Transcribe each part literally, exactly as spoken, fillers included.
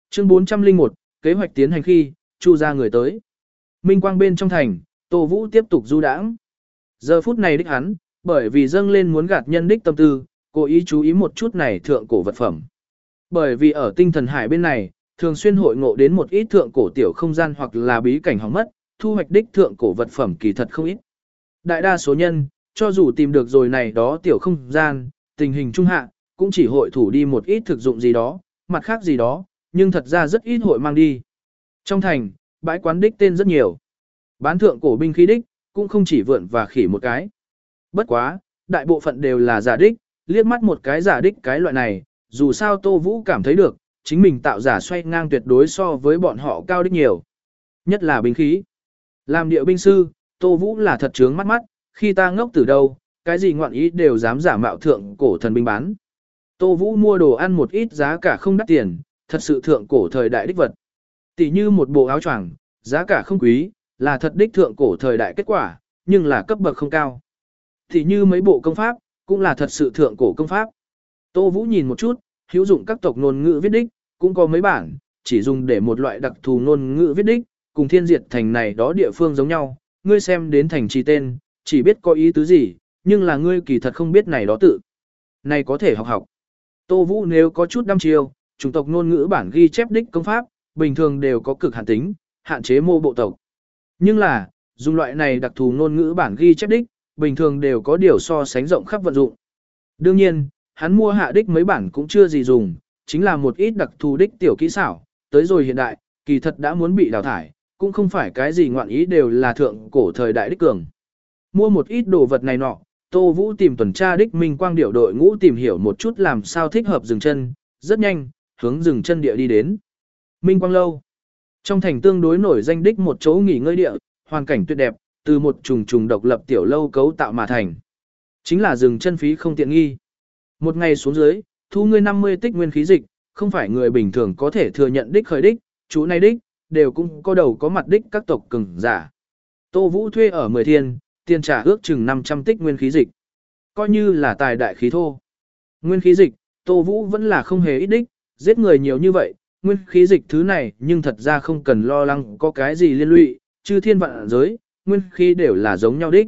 Chương bốn trăm lẻ một, kế hoạch tiến hành khi, Chu ra người tới. Minh quang bên trong thành, Tô Vũ tiếp tục du đãng. Giờ phút này đích hắn, bởi vì dâng lên muốn gạt nhân đích tâm tư, cố ý chú ý một chút này thượng cổ vật phẩm. Bởi vì ở tinh thần hải bên này, thường xuyên hội ngộ đến một ít thượng cổ tiểu không gian hoặc là bí cảnh hỏng mất, thu hoạch đích thượng cổ vật phẩm kỳ thật không ít. Đại đa số nhân, cho dù tìm được rồi này đó tiểu không gian, tình hình trung hạ, cũng chỉ hội thủ đi một ít thực dụng gì đó, mặt khác gì đó, nhưng thật ra rất ít hội mang đi. Trong thành, bãi quán đích tên rất nhiều. Bán thượng cổ binh khí đích, cũng không chỉ vượn và khỉ một cái. Bất quá, đại bộ phận đều là giả đích, liếc mắt một cái giả đích cái loại này, dù sao Tô Vũ cảm thấy được, chính mình tạo giả xoay ngang tuyệt đối so với bọn họ cao đích nhiều. Nhất là binh khí. Làm điệu binh sư, Tô Vũ là thật trướng mắt mắt, khi ta ngốc từ đâu, cái gì ngoạn ý đều dám giả mạo thượng cổ thần binh bán. Tô Vũ mua đồ ăn một ít giá cả không đắt tiền, thật sự thượng cổ thời đại đích vật. Tỷ như một bộ áo choàng, giá cả không quý, là thật đích thượng cổ thời đại kết quả, nhưng là cấp bậc không cao. Tỷ như mấy bộ công pháp, cũng là thật sự thượng cổ công pháp. Tô Vũ nhìn một chút, hữu dụng các tộc ngôn ngữ viết đích, cũng có mấy bản, chỉ dùng để một loại đặc thù ngôn ngữ viết đích, cùng thiên diệt thành này đó địa phương giống nhau, ngươi xem đến thành trì tên, chỉ biết có ý tứ gì, nhưng là ngươi kỳ thật không biết này đó tự. Này có thể học học. Tô Vũ nếu có chút đăm chiêu, chủng tộc ngôn ngữ bản ghi chép đích công pháp, bình thường đều có cực hạn tính, hạn chế mô bộ tộc. Nhưng là, dùng loại này đặc thù ngôn ngữ bản ghi chép đích, bình thường đều có điều so sánh rộng khắp vận dụng. Đương nhiên, hắn mua hạ đích mấy bản cũng chưa gì dùng, chính là một ít đặc thù đích tiểu kỹ xảo, tới rồi hiện đại, kỳ thật đã muốn bị đào thải, cũng không phải cái gì ngoạn ý đều là thượng cổ thời đại đích cường. Mua một ít đồ vật này nọ, Tô Vũ tìm tuần tra đích Minh Quang điệu đội ngũ tìm hiểu một chút làm sao thích hợp dừng chân, rất nhanh, hướng dừng chân địa đi đến. Minh Quang lâu. Trong thành tương đối nổi danh đích một chỗ nghỉ ngơi địa, hoàn cảnh tuyệt đẹp, từ một trùng trùng độc lập tiểu lâu cấu tạo mà thành. Chính là dừng chân phí không tiện nghi. Một ngày xuống dưới, thu ngươi năm mươi tích nguyên khí dịch, không phải người bình thường có thể thừa nhận đích khởi đích, chú này đích, đều cũng có đầu có mặt đích các tộc cường giả. Tô Vũ thuê ở mười thiên, tiền trả ước chừng năm trăm tích nguyên khí dịch. Coi như là tài đại khí thô. Nguyên khí dịch, Tô Vũ vẫn là không hề ít đích, giết người nhiều như vậy, nguyên khí dịch thứ này nhưng thật ra không cần lo lắng có cái gì liên lụy, chư thiên vạn giới, nguyên khí đều là giống nhau đích.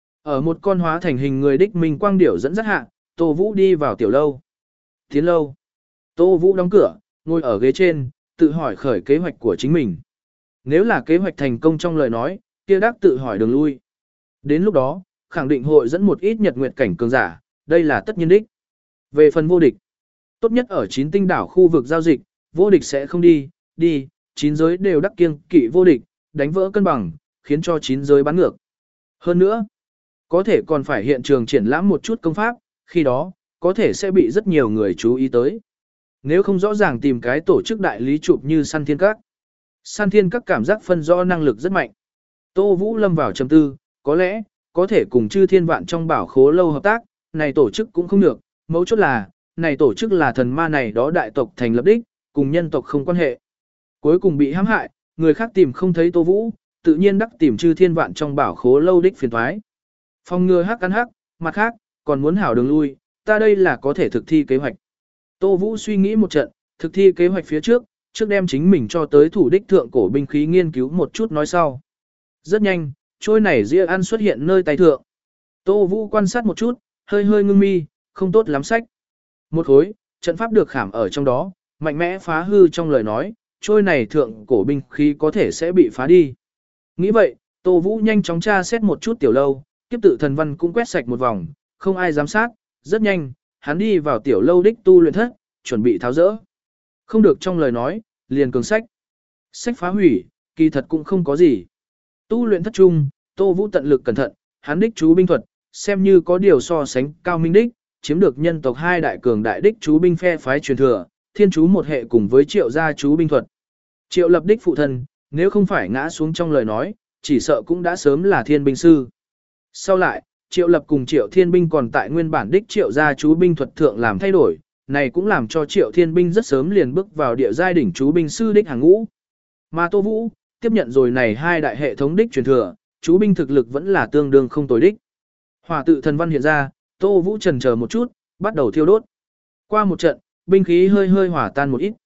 Ở một con hóa thành hình người đích Minh Quang điểu dẫn dắt hạ, Tô Vũ đi vào tiểu lâu. Tiến lâu. Tô Vũ đóng cửa, ngồi ở ghế trên, tự hỏi khởi kế hoạch của chính mình. Nếu là kế hoạch thành công trong lời nói, kia đắc tự hỏi đường lui. Đến lúc đó, khẳng định hội dẫn một ít nhật nguyệt cảnh cường giả, đây là tất nhiên đích. Về phần vô địch, tốt nhất ở chín tinh đảo khu vực giao dịch, vô địch sẽ không đi, đi, chín giới đều đắc kiêng kỵ vô địch, đánh vỡ cân bằng, khiến cho chín giới bắn ngược. Hơn nữa, có thể còn phải hiện trường triển lãm một chút công pháp, khi đó, có thể sẽ bị rất nhiều người chú ý tới. Nếu không rõ ràng tìm cái tổ chức đại lý chụp như Săn Thiên Các. Săn Thiên Các cảm giác phân rõ năng lực rất mạnh. Tô Vũ lâm vào trầm tư, có lẽ, có thể cùng chư thiên vạn trong bảo khố lâu hợp tác, này tổ chức cũng không được, mấu chốt là, này tổ chức là thần ma này đó đại tộc thành lập đích, cùng nhân tộc không quan hệ. Cuối cùng bị hãm hại, người khác tìm không thấy Tô Vũ, tự nhiên đắc tìm chư thiên vạn trong bảo khố lâu đích phiền thoái. Phòng ngừa hắc ăn hắc, mặt khác, còn muốn hảo đường lui, ta đây là có thể thực thi kế hoạch. Tô Vũ suy nghĩ một trận, thực thi kế hoạch phía trước, trước đem chính mình cho tới thủ đích thượng cổ binh khí nghiên cứu một chút nói sau. Rất nhanh, trôi này dĩa ăn xuất hiện nơi tay thượng. Tô Vũ quan sát một chút, hơi hơi ngưng mi, không tốt lắm sách. Một khối, trận pháp được khảm ở trong đó, mạnh mẽ phá hư trong lời nói, trôi này thượng cổ binh khí có thể sẽ bị phá đi. Nghĩ vậy, Tô Vũ nhanh chóng tra xét một chút tiểu lâu, kiếp tự thần văn cũng quét sạch một vòng, không ai giám sát, rất nhanh, hắn đi vào tiểu lâu đích tu luyện thất, chuẩn bị tháo rỡ. Không được trong lời nói, liền cường sách. Sách phá hủy, kỳ thật cũng không có gì. Tu luyện thất trung, Tô Vũ tận lực cẩn thận, hắn đích chú binh thuật, xem như có điều so sánh cao minh đích, chiếm được nhân tộc hai đại cường đại đích chú binh phe phái truyền thừa, thiên chú một hệ cùng với triệu gia chú binh thuật. Triệu lập đích phụ thân, nếu không phải ngã xuống trong lời nói, chỉ sợ cũng đã sớm là thiên binh sư. Sau lại, triệu lập cùng triệu thiên binh còn tại nguyên bản đích triệu gia chú binh thuật thượng làm thay đổi, này cũng làm cho triệu thiên binh rất sớm liền bước vào địa giai đỉnh chú binh sư đích hàng ngũ. Mà Tô Vũ, tiếp nhận rồi này hai đại hệ thống đích truyền thừa, chú binh thực lực vẫn là tương đương không tồi đích. Hỏa tự thần văn hiện ra, Tô Vũ chần chờ một chút, bắt đầu thiêu đốt. Qua một trận, binh khí hơi hơi hỏa tan một ít.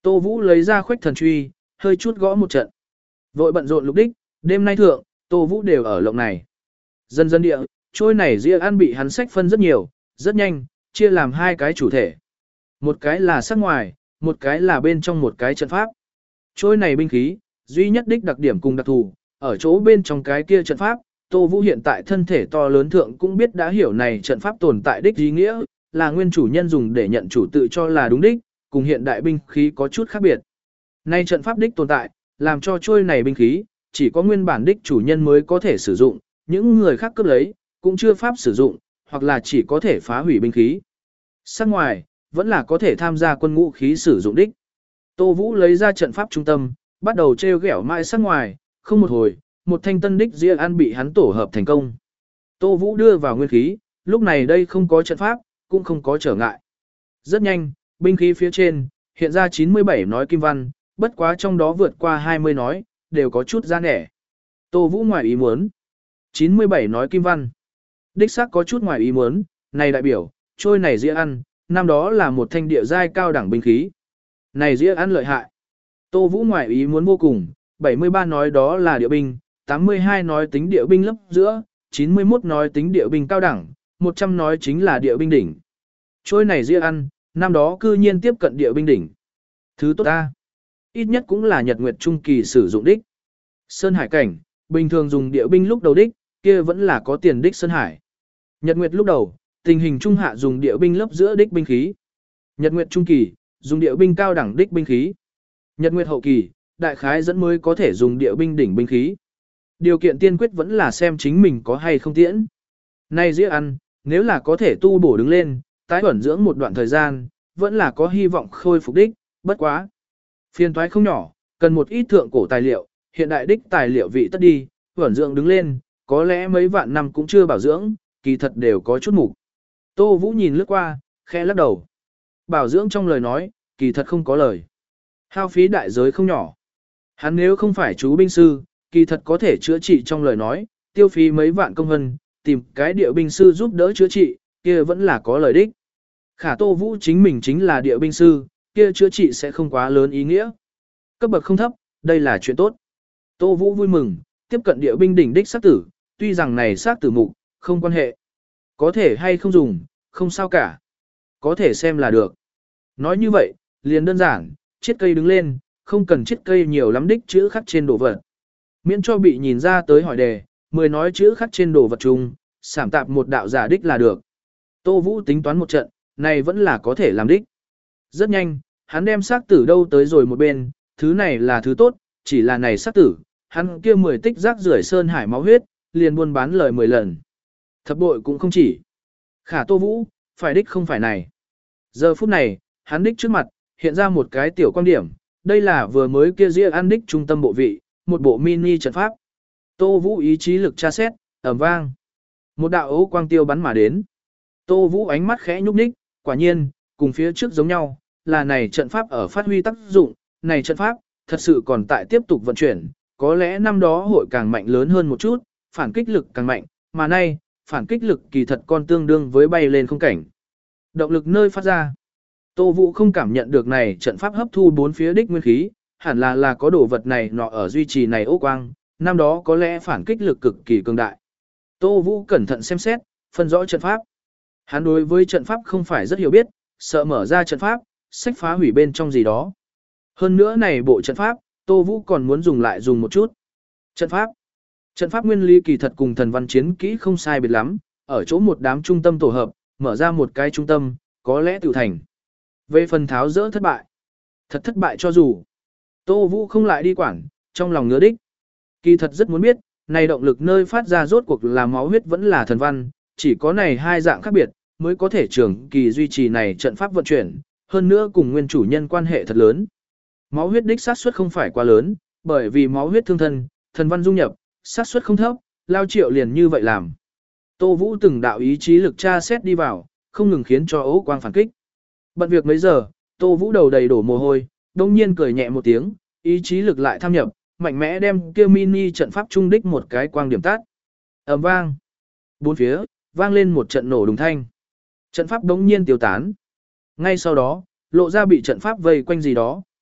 Tô Vũ lấy ra khuếch thần truy, hơi chút gõ một trận. Vội bận rộn lục đích, đêm nay thượng, Tô Vũ đều ở lộng này. Dần dần địa, trôi này ria ăn bị hắn sách phân rất nhiều, rất nhanh, chia làm hai cái chủ thể. Một cái là sắc ngoài, một cái là bên trong một cái trận pháp. Trôi này binh khí, duy nhất đích đặc điểm cùng đặc thù, ở chỗ bên trong cái kia trận pháp, Tô Vũ hiện tại thân thể to lớn thượng cũng biết đã hiểu này trận pháp tồn tại đích ý nghĩa, là nguyên chủ nhân dùng để nhận chủ tự cho là đúng đích, cùng hiện đại binh khí có chút khác biệt. Nay trận pháp đích tồn tại, làm cho trôi này binh khí, chỉ có nguyên bản đích chủ nhân mới có thể sử dụng, những người khác cướp lấy, cũng chưa pháp sử dụng, hoặc là chỉ có thể phá hủy binh khí. Sắc ngoài, vẫn là có thể tham gia quân ngũ khí sử dụng đích. Tô Vũ lấy ra trận pháp trung tâm, bắt đầu treo gẻo mãi sắc ngoài, không một hồi, một thanh tân đích ria ăn bị hắn tổ hợp thành công. Tô Vũ đưa vào nguyên khí, lúc này đây không có trận pháp, cũng không có trở ngại. Rất nhanh, binh khí phía trên, hiện ra chín mươi bảy nói kim văn, bất quá trong đó vượt qua hai mươi nói, đều có chút ra nẻ. Tô Vũ ngoài ý muốn. chín mươi bảy nói kim văn. Đích xác có chút ngoài ý muốn, này đại biểu, trôi này ria ăn, năm đó là một thanh địa giai cao đẳng binh khí. Này ria ăn lợi hại. Tô Vũ ngoài ý muốn vô cùng, bảy mươi ba nói đó là địa binh, tám mươi hai nói tính địa binh lớp giữa, chín mươi mốt nói tính địa binh cao đẳng, một trăm nói chính là địa binh đỉnh. Trôi này ria ăn, năm đó cư nhiên tiếp cận địa binh đỉnh. Thứ tốt ta. Ít nhất cũng là nhật nguyệt trung kỳ sử dụng đích. Sơn hải cảnh, bình thường dùng địa binh lúc đầu đích, kia vẫn là có tiền đích Sơn hải. Nhật nguyệt lúc đầu, tình hình trung hạ dùng địa binh lớp giữa đích binh khí. Nhật nguyệt trung kỳ, dùng địa binh cao đẳng đích binh khí. Nhật nguyệt hậu kỳ, đại khái dẫn mới có thể dùng địa binh đỉnh binh khí. Điều kiện tiên quyết vẫn là xem chính mình có hay không tiễn. Nay dĩa ăn, nếu là có thể tu bổ đứng lên, tái ẩn dưỡng một đoạn thời gian, vẫn là có hy vọng khôi phục đích, bất quá. Phiên toái không nhỏ, cần một ít thượng cổ tài liệu, hiện đại đích tài liệu vị tất đi, ẩn dưỡng đứng lên, có lẽ mấy vạn năm cũng chưa bảo dưỡng, kỳ thật đều có chút mục. Tô Vũ nhìn lướt qua, khẽ lắc đầu. Bảo dưỡng trong lời nói, kỳ thật không có lời. Hao phí đại giới không nhỏ. Hắn nếu không phải chú binh sư, kỳ thật có thể chữa trị trong lời nói, tiêu phí mấy vạn công hân, tìm cái địa binh sư giúp đỡ chữa trị, kia vẫn là có lời đích. Khả Tô Vũ chính mình chính là địa binh sư, kia chữa trị sẽ không quá lớn ý nghĩa. Cấp bậc không thấp, đây là chuyện tốt. Tô Vũ vui mừng, tiếp cận địa binh đỉnh đích sát tử, tuy rằng này sát tử mục, không quan hệ. Có thể hay không dùng, không sao cả. Có thể xem là được. Nói như vậy, liền đơn giản, chiết cây đứng lên, không cần chiết cây nhiều lắm đích chữ khắc trên đồ vật. Miễn cho bị nhìn ra tới hỏi đề, mười nói chữ khắc trên đồ vật chung, sảm tạp một đạo giả đích là được. Tô Vũ tính toán một trận, này vẫn là có thể làm đích. Rất nhanh, hắn đem xác tử đâu tới rồi một bên, thứ này là thứ tốt, chỉ là này xác tử, hắn kia mười tích rác rưởi sơn hải máu huyết, liền buôn bán lời mười lần. Thập bội cũng không chỉ. Khả Tô Vũ, phải đích không phải này. Giờ phút này, hắn đích trước mặt, hiện ra một cái tiểu quan điểm, đây là vừa mới kia ria ăn đích trung tâm bộ vị, một bộ mini trận pháp. Tô Vũ ý chí lực tra xét, ầm vang. Một đạo ấu quang tiêu bắn mà đến. Tô Vũ ánh mắt khẽ nhúc nhích, quả nhiên, cùng phía trước giống nhau, là này trận pháp ở phát huy tác dụng, này trận pháp, thật sự còn tại tiếp tục vận chuyển, có lẽ năm đó hội càng mạnh lớn hơn một chút, phản kích lực càng mạnh, mà nay, phản kích lực kỳ thật còn tương đương với bay lên không cảnh. Động lực nơi phát ra. Tô Vũ không cảm nhận được này trận pháp hấp thu bốn phía đích nguyên khí, hẳn là là có đồ vật này nọ ở duy trì này ố quang, năm đó có lẽ phản kích lực cực kỳ cường đại. Tô Vũ cẩn thận xem xét, phân rõ trận pháp. Hắn đối với trận pháp không phải rất hiểu biết, sợ mở ra trận pháp, sách phá hủy bên trong gì đó. Hơn nữa này bộ trận pháp, Tô Vũ còn muốn dùng lại dùng một chút. Trận pháp. Trận pháp nguyên lý kỳ thật cùng thần văn chiến kỹ không sai biệt lắm, ở chỗ một đám trung tâm tổ hợp, mở ra một cái trung tâm, có lẽ tự thành. Về phần tháo dỡ thất bại. Thật thất bại cho dù. Tô Vũ không lại đi quản, trong lòng ngứa đích. Kỳ thật rất muốn biết, này động lực nơi phát ra rốt cuộc là máu huyết vẫn là thần văn, chỉ có này hai dạng khác biệt, mới có thể trường kỳ duy trì này trận pháp vận chuyển, hơn nữa cùng nguyên chủ nhân quan hệ thật lớn. Máu huyết đích xác suất không phải quá lớn, bởi vì máu huyết thương thân, thần văn dung nhập, xác suất không thấp, Lao Triệu liền như vậy làm. Tô Vũ từng đạo ý chí lực tra xét đi vào, không ngừng khiến cho ấu quang phản kích. Bận việc mấy giờ, Tô Vũ đầu đầy đổ mồ hôi, đông nhiên cười nhẹ một tiếng, ý chí lực lại tham nhập, mạnh mẽ đem kia mini trận pháp trung đích một cái quang điểm tắt. Ầm vang. Bốn phía, vang lên một trận nổ đùng thanh. Trận pháp đống nhiên tiêu tán. Ngay sau đó, lộ ra bị trận pháp vây quanh gì đó.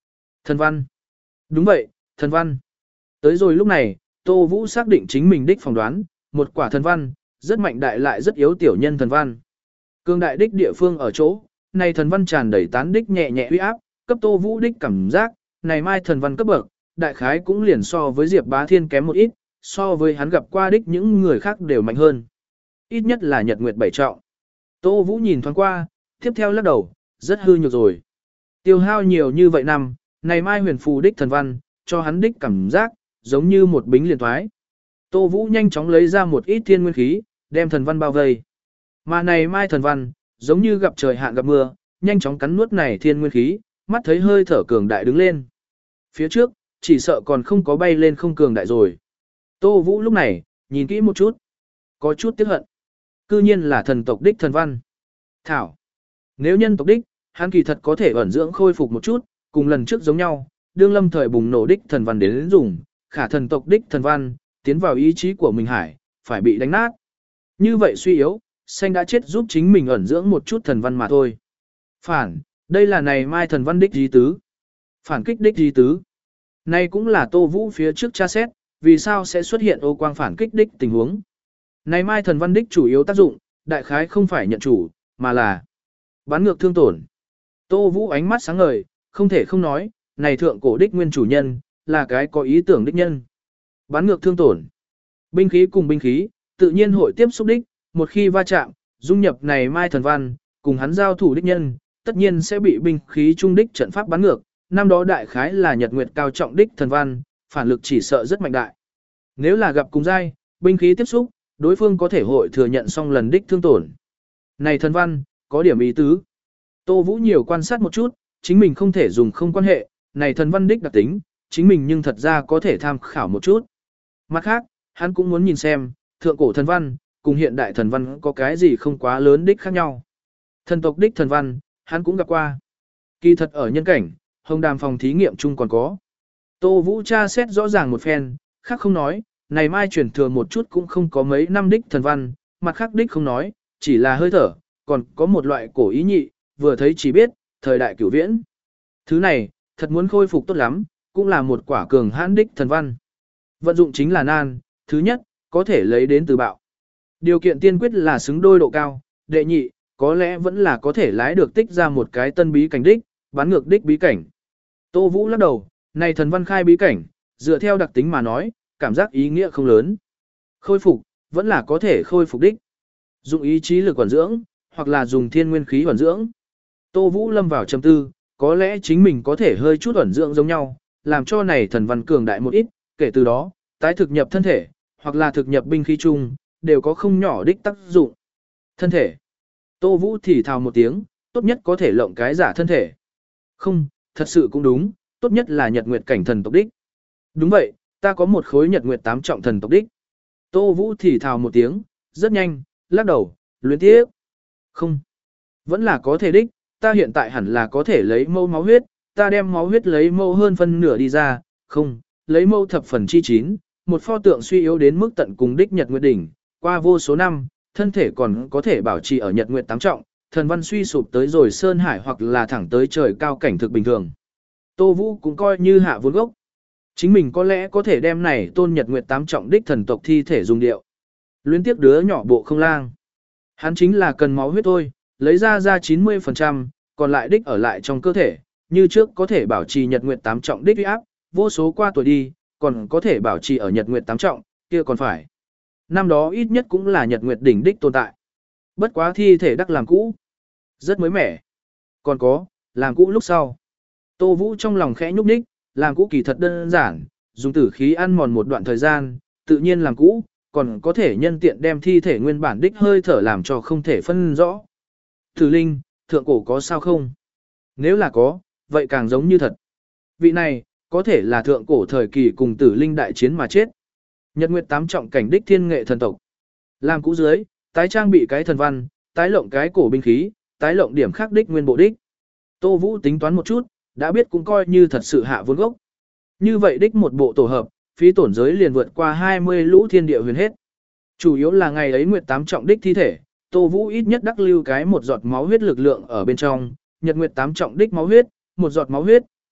Thần văn. Đúng vậy, thần văn. Tới rồi lúc này, Tô Vũ xác định chính mình đích phỏng đoán, một quả thần văn, rất mạnh đại lại rất yếu tiểu nhân thần văn. Cương đại đích địa phương ở chỗ, này thần văn tràn đầy tán đích nhẹ nhẹ uy áp, cấp Tô Vũ đích cảm giác, này mai thần văn cấp bậc, đại khái cũng liền so với Diệp Bá Thiên kém một ít, so với hắn gặp qua đích những người khác đều mạnh hơn. Ít nhất là nhật nguyệt bảy trọng. Tô Vũ nhìn thoáng qua, tiếp theo lắc đầu, rất hư nhược rồi. Tiêu hao nhiều như vậy năm, này mai huyền phù đích thần văn, cho hắn đích cảm giác, giống như một bính liền thoái. Tô Vũ nhanh chóng lấy ra một ít thiên nguyên khí, đem thần văn bao vây. Mà này mai thần văn, giống như gặp trời hạn gặp mưa, nhanh chóng cắn nuốt này thiên nguyên khí, mắt thấy hơi thở cường đại đứng lên. Phía trước, chỉ sợ còn không có bay lên không cường đại rồi. Tô Vũ lúc này, nhìn kỹ một chút. Có chút tiếc hận. Cư nhiên là thần tộc đích thần văn. Thảo. Nếu nhân tộc đích, hắn kỳ thật có thể ẩn dưỡng khôi phục một chút, cùng lần trước giống nhau, đương lâm thời bùng nổ đích thần văn đến dùng, khả thần tộc đích thần văn, tiến vào ý chí của mình hải, phải bị đánh nát. Như vậy suy yếu, xanh đã chết giúp chính mình ẩn dưỡng một chút thần văn mà thôi. Phản, đây là này mai thần văn đích di tứ. Phản kích đích di tứ. Này cũng là Tô Vũ phía trước tra xét, vì sao sẽ xuất hiện ô quang phản kích đích tình huống. Này mai thần văn đích chủ yếu tác dụng, đại khái không phải nhận chủ, mà là bán ngược thương tổn. Tô Vũ ánh mắt sáng ngời, không thể không nói, này thượng cổ đích nguyên chủ nhân, là cái có ý tưởng đích nhân. Bán ngược thương tổn. Binh khí cùng binh khí, tự nhiên hội tiếp xúc đích, một khi va chạm, dung nhập này mai thần văn, cùng hắn giao thủ đích nhân, tất nhiên sẽ bị binh khí trung đích trận pháp bán ngược. Năm đó đại khái là nhật nguyệt cao trọng đích thần văn, phản lực chỉ sợ rất mạnh đại. Nếu là gặp cùng giai, binh khí tiếp xúc, đối phương có thể hội thừa nhận xong lần đích thương tổn. Này thần văn, có điểm ý tứ. Tô Vũ nhiều quan sát một chút, chính mình không thể dùng không quan hệ, này thần văn đích đặc tính, chính mình nhưng thật ra có thể tham khảo một chút. Mặt khác, hắn cũng muốn nhìn xem, thượng cổ thần văn, cùng hiện đại thần văn có cái gì không quá lớn đích khác nhau. Thần tộc đích thần văn, hắn cũng gặp qua. Kỳ thật ở nhân cảnh, hồng đàm phòng thí nghiệm chung còn có. Tô Vũ tra xét rõ ràng một phen, khác không nói, này mai chuyển thừa một chút cũng không có mấy năm đích thần văn, mặt khác đích không nói, chỉ là hơi thở, còn có một loại cổ ý nhị, vừa thấy chỉ biết, thời đại cửu viễn. Thứ này, thật muốn khôi phục tốt lắm, cũng là một quả cường hãn đích thần văn. Vận dụng chính là nan, thứ nhất, có thể lấy đến từ bạo. Điều kiện tiên quyết là xứng đôi độ cao, đệ nhị, có lẽ vẫn là có thể lái được tích ra một cái tân bí cảnh đích, bán ngược đích bí cảnh. Tô Vũ lắc đầu, này thần văn khai bí cảnh, dựa theo đặc tính mà nói, cảm giác ý nghĩa không lớn. Khôi phục, vẫn là có thể khôi phục đích. Dùng ý chí lực quản dưỡng, hoặc là dùng thiên nguyên khí quản dưỡng. Tô Vũ lâm vào trầm tư, có lẽ chính mình có thể hơi chút ẩn dưỡng giống nhau, làm cho này thần văn cường đại một ít, kể từ đó, tái thực nhập thân thể, hoặc là thực nhập binh khí chung, đều có không nhỏ đích tác dụng. Thân thể. Tô Vũ thì thào một tiếng, tốt nhất có thể lộng cái giả thân thể. Không, thật sự cũng đúng, tốt nhất là nhật nguyệt cảnh thần tộc đích. Đúng vậy, ta có một khối nhật nguyệt tám trọng thần tộc đích. Tô Vũ thì thào một tiếng, rất nhanh, lắc đầu, luyến tiếp. Không, vẫn là có thể đích, ta hiện tại hẳn là có thể lấy mâu máu huyết, ta đem máu huyết lấy mâu hơn phân nửa đi ra, không, lấy mâu thập phần chi chín, một pho tượng suy yếu đến mức tận cùng đích nhật nguyệt đỉnh, qua vô số năm, thân thể còn có thể bảo trì ở nhật nguyệt tám trọng, thần văn suy sụp tới rồi sơn hải hoặc là thẳng tới trời cao cảnh thực bình thường. Tô Vũ cũng coi như hạ vốn gốc. Chính mình có lẽ có thể đem này tôn nhật nguyệt tám trọng đích thần tộc thi thể dùng điệu. Luyến tiếc đứa nhỏ bộ không lang. Hắn chính là cần máu huyết thôi, lấy ra ra chín mươi phần trăm, còn lại đích ở lại trong cơ thể, như trước có thể bảo trì nhật nguyệt tám trọng đích uy áp, vô số qua tuổi đi, còn có thể bảo trì ở nhật nguyệt tám trọng, kia còn phải. Năm đó ít nhất cũng là nhật nguyệt đỉnh đích tồn tại. Bất quá thi thể đắc làm cũ. Rất mới mẻ. Còn có, làm cũ lúc sau. Tô Vũ trong lòng khẽ nhúc nhích, làm cũ kỳ thật đơn giản, dùng tử khí ăn mòn một đoạn thời gian, tự nhiên làm cũ, còn có thể nhân tiện đem thi thể nguyên bản đích hơi thở làm cho không thể phân rõ. Tử Linh, thượng cổ có sao không? Nếu là có, vậy càng giống như thật. Vị này, có thể là thượng cổ thời kỳ cùng Tử Linh đại chiến mà chết. Nhật Nguyệt tám trọng cảnh đích thiên nghệ thần tộc. Làm cũ dưới, tái trang bị cái thần văn, tái lộng cái cổ binh khí, tái lộng điểm khác đích nguyên bộ đích. Tô Vũ tính toán một chút, đã biết cũng coi như thật sự hạ vốn gốc. Như vậy đích một bộ tổ hợp, phí tổn giới liền vượt qua hai mươi lũ thiên địa huyền hết. Chủ yếu là ngày ấy Nguyệt tám trọng đích thi thể, Tô Vũ ít nhất đắc lưu cái một giọt máu huyết lực lượng ở bên trong, Nhật Nguyệt tám trọng đích máu huyết, một giọt máu huyết,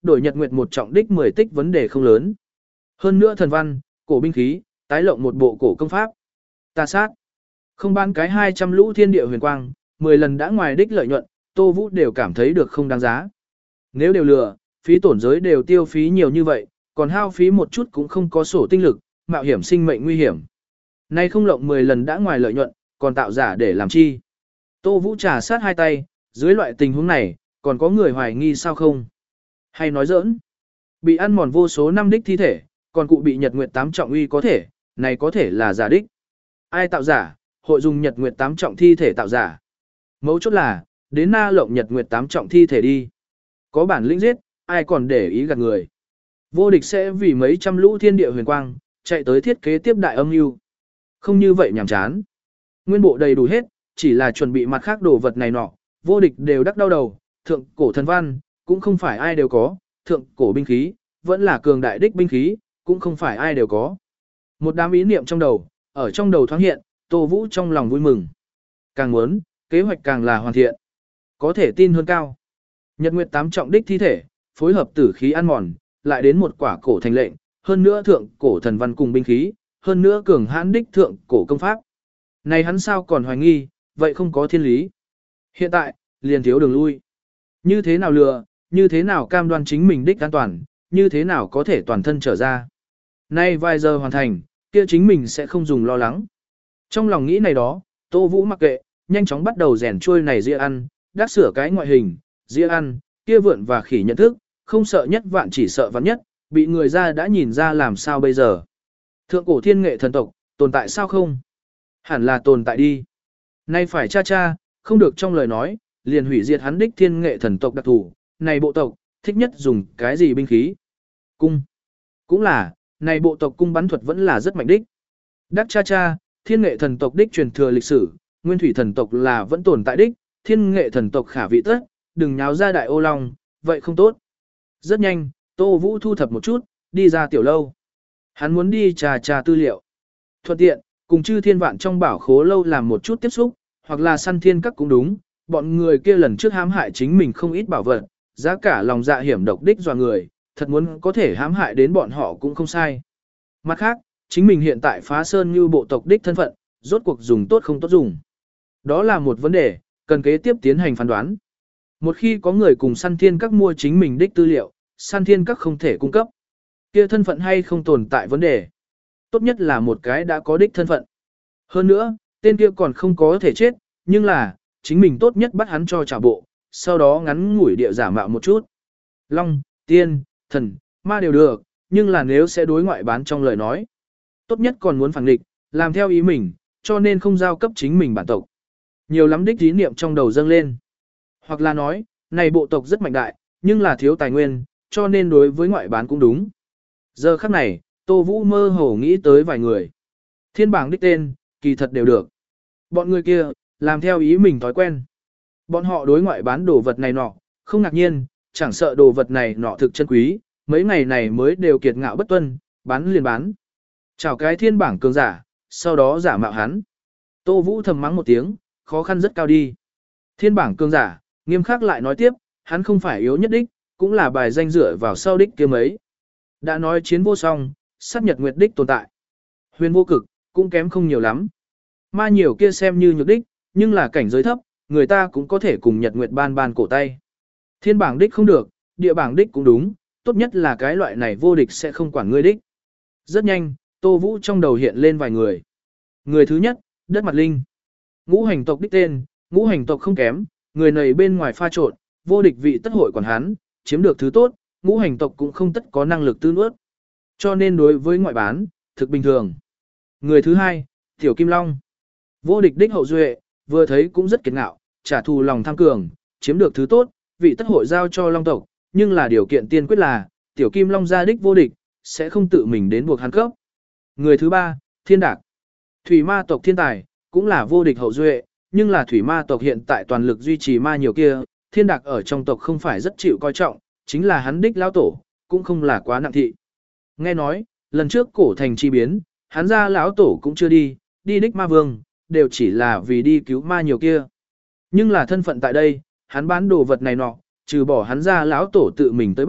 đổi nhật nguyệt một trọng đích mười tích vấn đề không lớn. Hơn nữa thần văn, cổ binh khí, tái lộng một bộ cổ công pháp. Ta sát. Không bán cái hai trăm lũ thiên địa huyền quang, mười lần đã ngoài đích lợi nhuận, Tô Vũ đều cảm thấy được không đáng giá. Nếu đều lừa, phí tổn giới đều tiêu phí nhiều như vậy, còn hao phí một chút cũng không có sổ tinh lực, mạo hiểm sinh mệnh nguy hiểm. Nay không lộng mười lần đã ngoài lợi nhuận, còn tạo giả để làm chi. Tô Vũ trà sát hai tay, dưới loại tình huống này, còn có người hoài nghi sao không? Hay nói giỡn? Bị ăn mòn vô số năm đích thi thể, còn cụ bị nhật nguyệt tám trọng uy có thể, này có thể là giả đích. Ai tạo giả, hội dùng nhật nguyệt tám trọng thi thể tạo giả. Mấu chốt là, đến na lộng nhật nguyệt tám trọng thi thể đi. Có bản lĩnh giết, ai còn để ý gạt người. Vô địch sẽ vì mấy trăm lũ thiên địa huyền quang, chạy tới thiết kế tiếp đại âm mưu. Không như vậy nhảm chán. Nguyên bộ đầy đủ hết, chỉ là chuẩn bị mặt khác đồ vật này nọ, vô địch đều đắc đau đầu, thượng cổ thần văn, cũng không phải ai đều có, thượng cổ binh khí, vẫn là cường đại đích binh khí, cũng không phải ai đều có. Một đám ý niệm trong đầu, ở trong đầu thoáng hiện, Tô Vũ trong lòng vui mừng. Càng muốn, kế hoạch càng là hoàn thiện. Có thể tin hơn cao. Nhật nguyệt tám trọng đích thi thể, phối hợp tử khí ăn mòn, lại đến một quả cổ thành lệnh, hơn nữa thượng cổ thần văn cùng binh khí, hơn nữa cường hãn đích thượng cổ công pháp. Này hắn sao còn hoài nghi, vậy không có thiên lý. Hiện tại, liền thiếu đường lui. Như thế nào lừa, như thế nào cam đoan chính mình đích an toàn, như thế nào có thể toàn thân trở ra. Nay vài giờ hoàn thành, kia chính mình sẽ không dùng lo lắng. Trong lòng nghĩ này đó, Tô Vũ mặc kệ, nhanh chóng bắt đầu rèn trôi này dĩa ăn, đắc sửa cái ngoại hình, dĩa ăn, kia vượn và khỉ nhận thức, không sợ nhất vạn chỉ sợ vạn nhất, bị người ra đã nhìn ra làm sao bây giờ. Thượng cổ thiên nghệ thần tộc, tồn tại sao không? Hẳn là tồn tại đi. Nay phải cha cha, không được trong lời nói, liền hủy diệt hắn đích thiên nghệ thần tộc đặc thủ, này bộ tộc, thích nhất dùng cái gì binh khí? Cung. Cũng là, này bộ tộc cung bắn thuật vẫn là rất mạnh đích. Đắc cha cha, thiên nghệ thần tộc đích truyền thừa lịch sử, nguyên thủy thần tộc là vẫn tồn tại đích, thiên nghệ thần tộc khả vị tất, đừng nháo ra đại ô long, vậy không tốt. Rất nhanh, Tô Vũ thu thập một chút, đi ra tiểu lâu. Hắn muốn đi trà trà tư liệu. Thuận tiện, cùng chư thiên vạn trong bảo khố lâu làm một chút tiếp xúc, hoặc là săn thiên các cũng đúng, bọn người kia lần trước hãm hại chính mình không ít bảo vật, giá cả lòng dạ hiểm độc đích dò người, thật muốn có thể hãm hại đến bọn họ cũng không sai. Mặt khác, chính mình hiện tại phá sơn như bộ tộc đích thân phận, rốt cuộc dùng tốt không tốt dùng. Đó là một vấn đề, cần kế tiếp tiến hành phán đoán. Một khi có người cùng săn thiên các mua chính mình đích tư liệu, săn thiên các không thể cung cấp. Kia thân phận hay không tồn tại vấn đề. Tốt nhất là một cái đã có đích thân phận. Hơn nữa, tên kia còn không có thể chết, nhưng là, chính mình tốt nhất bắt hắn cho trả bộ, sau đó ngắn ngủi địa giả mạo một chút. Long, tiên, thần, ma đều được, nhưng là nếu sẽ đối ngoại bán trong lời nói. Tốt nhất còn muốn phản địch, làm theo ý mình, cho nên không giao cấp chính mình bản tộc. Nhiều lắm đích ý niệm trong đầu dâng lên. Hoặc là nói, này bộ tộc rất mạnh đại, nhưng là thiếu tài nguyên, cho nên đối với ngoại bán cũng đúng. Giờ khắc này, Tô Vũ mơ hồ nghĩ tới vài người. Thiên bảng đích tên, kỳ thật đều được. Bọn người kia, làm theo ý mình thói quen. Bọn họ đối ngoại bán đồ vật này nọ, không ngạc nhiên, chẳng sợ đồ vật này nọ thực chân quý, mấy ngày này mới đều kiệt ngạo bất tuân, bán liền bán. Chào cái thiên bảng cường giả, sau đó giả mạo hắn. Tô Vũ thầm mắng một tiếng, khó khăn rất cao đi. Thiên bảng cường giả, nghiêm khắc lại nói tiếp, hắn không phải yếu nhất đích, cũng là bài danh dựa vào sau đích kia mấy. Đã nói chiến vô song, sát nhật nguyệt đích tồn tại. Huyền vô cực, cũng kém không nhiều lắm. Ma nhiều kia xem như nhược đích, nhưng là cảnh giới thấp, người ta cũng có thể cùng nhật nguyệt ban ban cổ tay. Thiên bảng đích không được, địa bảng đích cũng đúng, tốt nhất là cái loại này vô địch sẽ không quản ngươi đích. Rất nhanh, Tô Vũ trong đầu hiện lên vài người. Người thứ nhất, Đất Mặt Linh. Ngũ hành tộc đích tên, ngũ hành tộc không kém, người này bên ngoài pha trộn, vô địch vị tất hội quản hắn, chiếm được thứ tốt, ngũ hành tộc cũng không tất có năng lực tư nuốt. Cho nên đối với ngoại bán, thực bình thường. Người thứ hai, Tiểu Kim Long. Vô địch đích hậu duệ, vừa thấy cũng rất kiệt ngạo, trả thù lòng tham cường, chiếm được thứ tốt, vị tất hội giao cho Long tộc, nhưng là điều kiện tiên quyết là, Tiểu Kim Long gia đích vô địch, sẽ không tự mình đến buộc hắn cấp. Người thứ ba, Thiên Đạc. Thủy ma tộc thiên tài, cũng là vô địch hậu duệ, nhưng là thủy ma tộc hiện tại toàn lực duy trì ma nhiều kia, Thiên Đạc ở trong tộc không phải rất chịu coi trọng, chính là hắn đích lão tổ, cũng không là quá nặng thị. Nghe nói, lần trước cổ thành chi biến, hắn ra lão tổ cũng chưa đi, đi đích ma vương, đều chỉ là vì đi cứu ma nhiều kia. Nhưng là thân phận tại đây, hắn bán đồ vật này nọ, trừ bỏ hắn ra lão tổ tự mình tới bắt,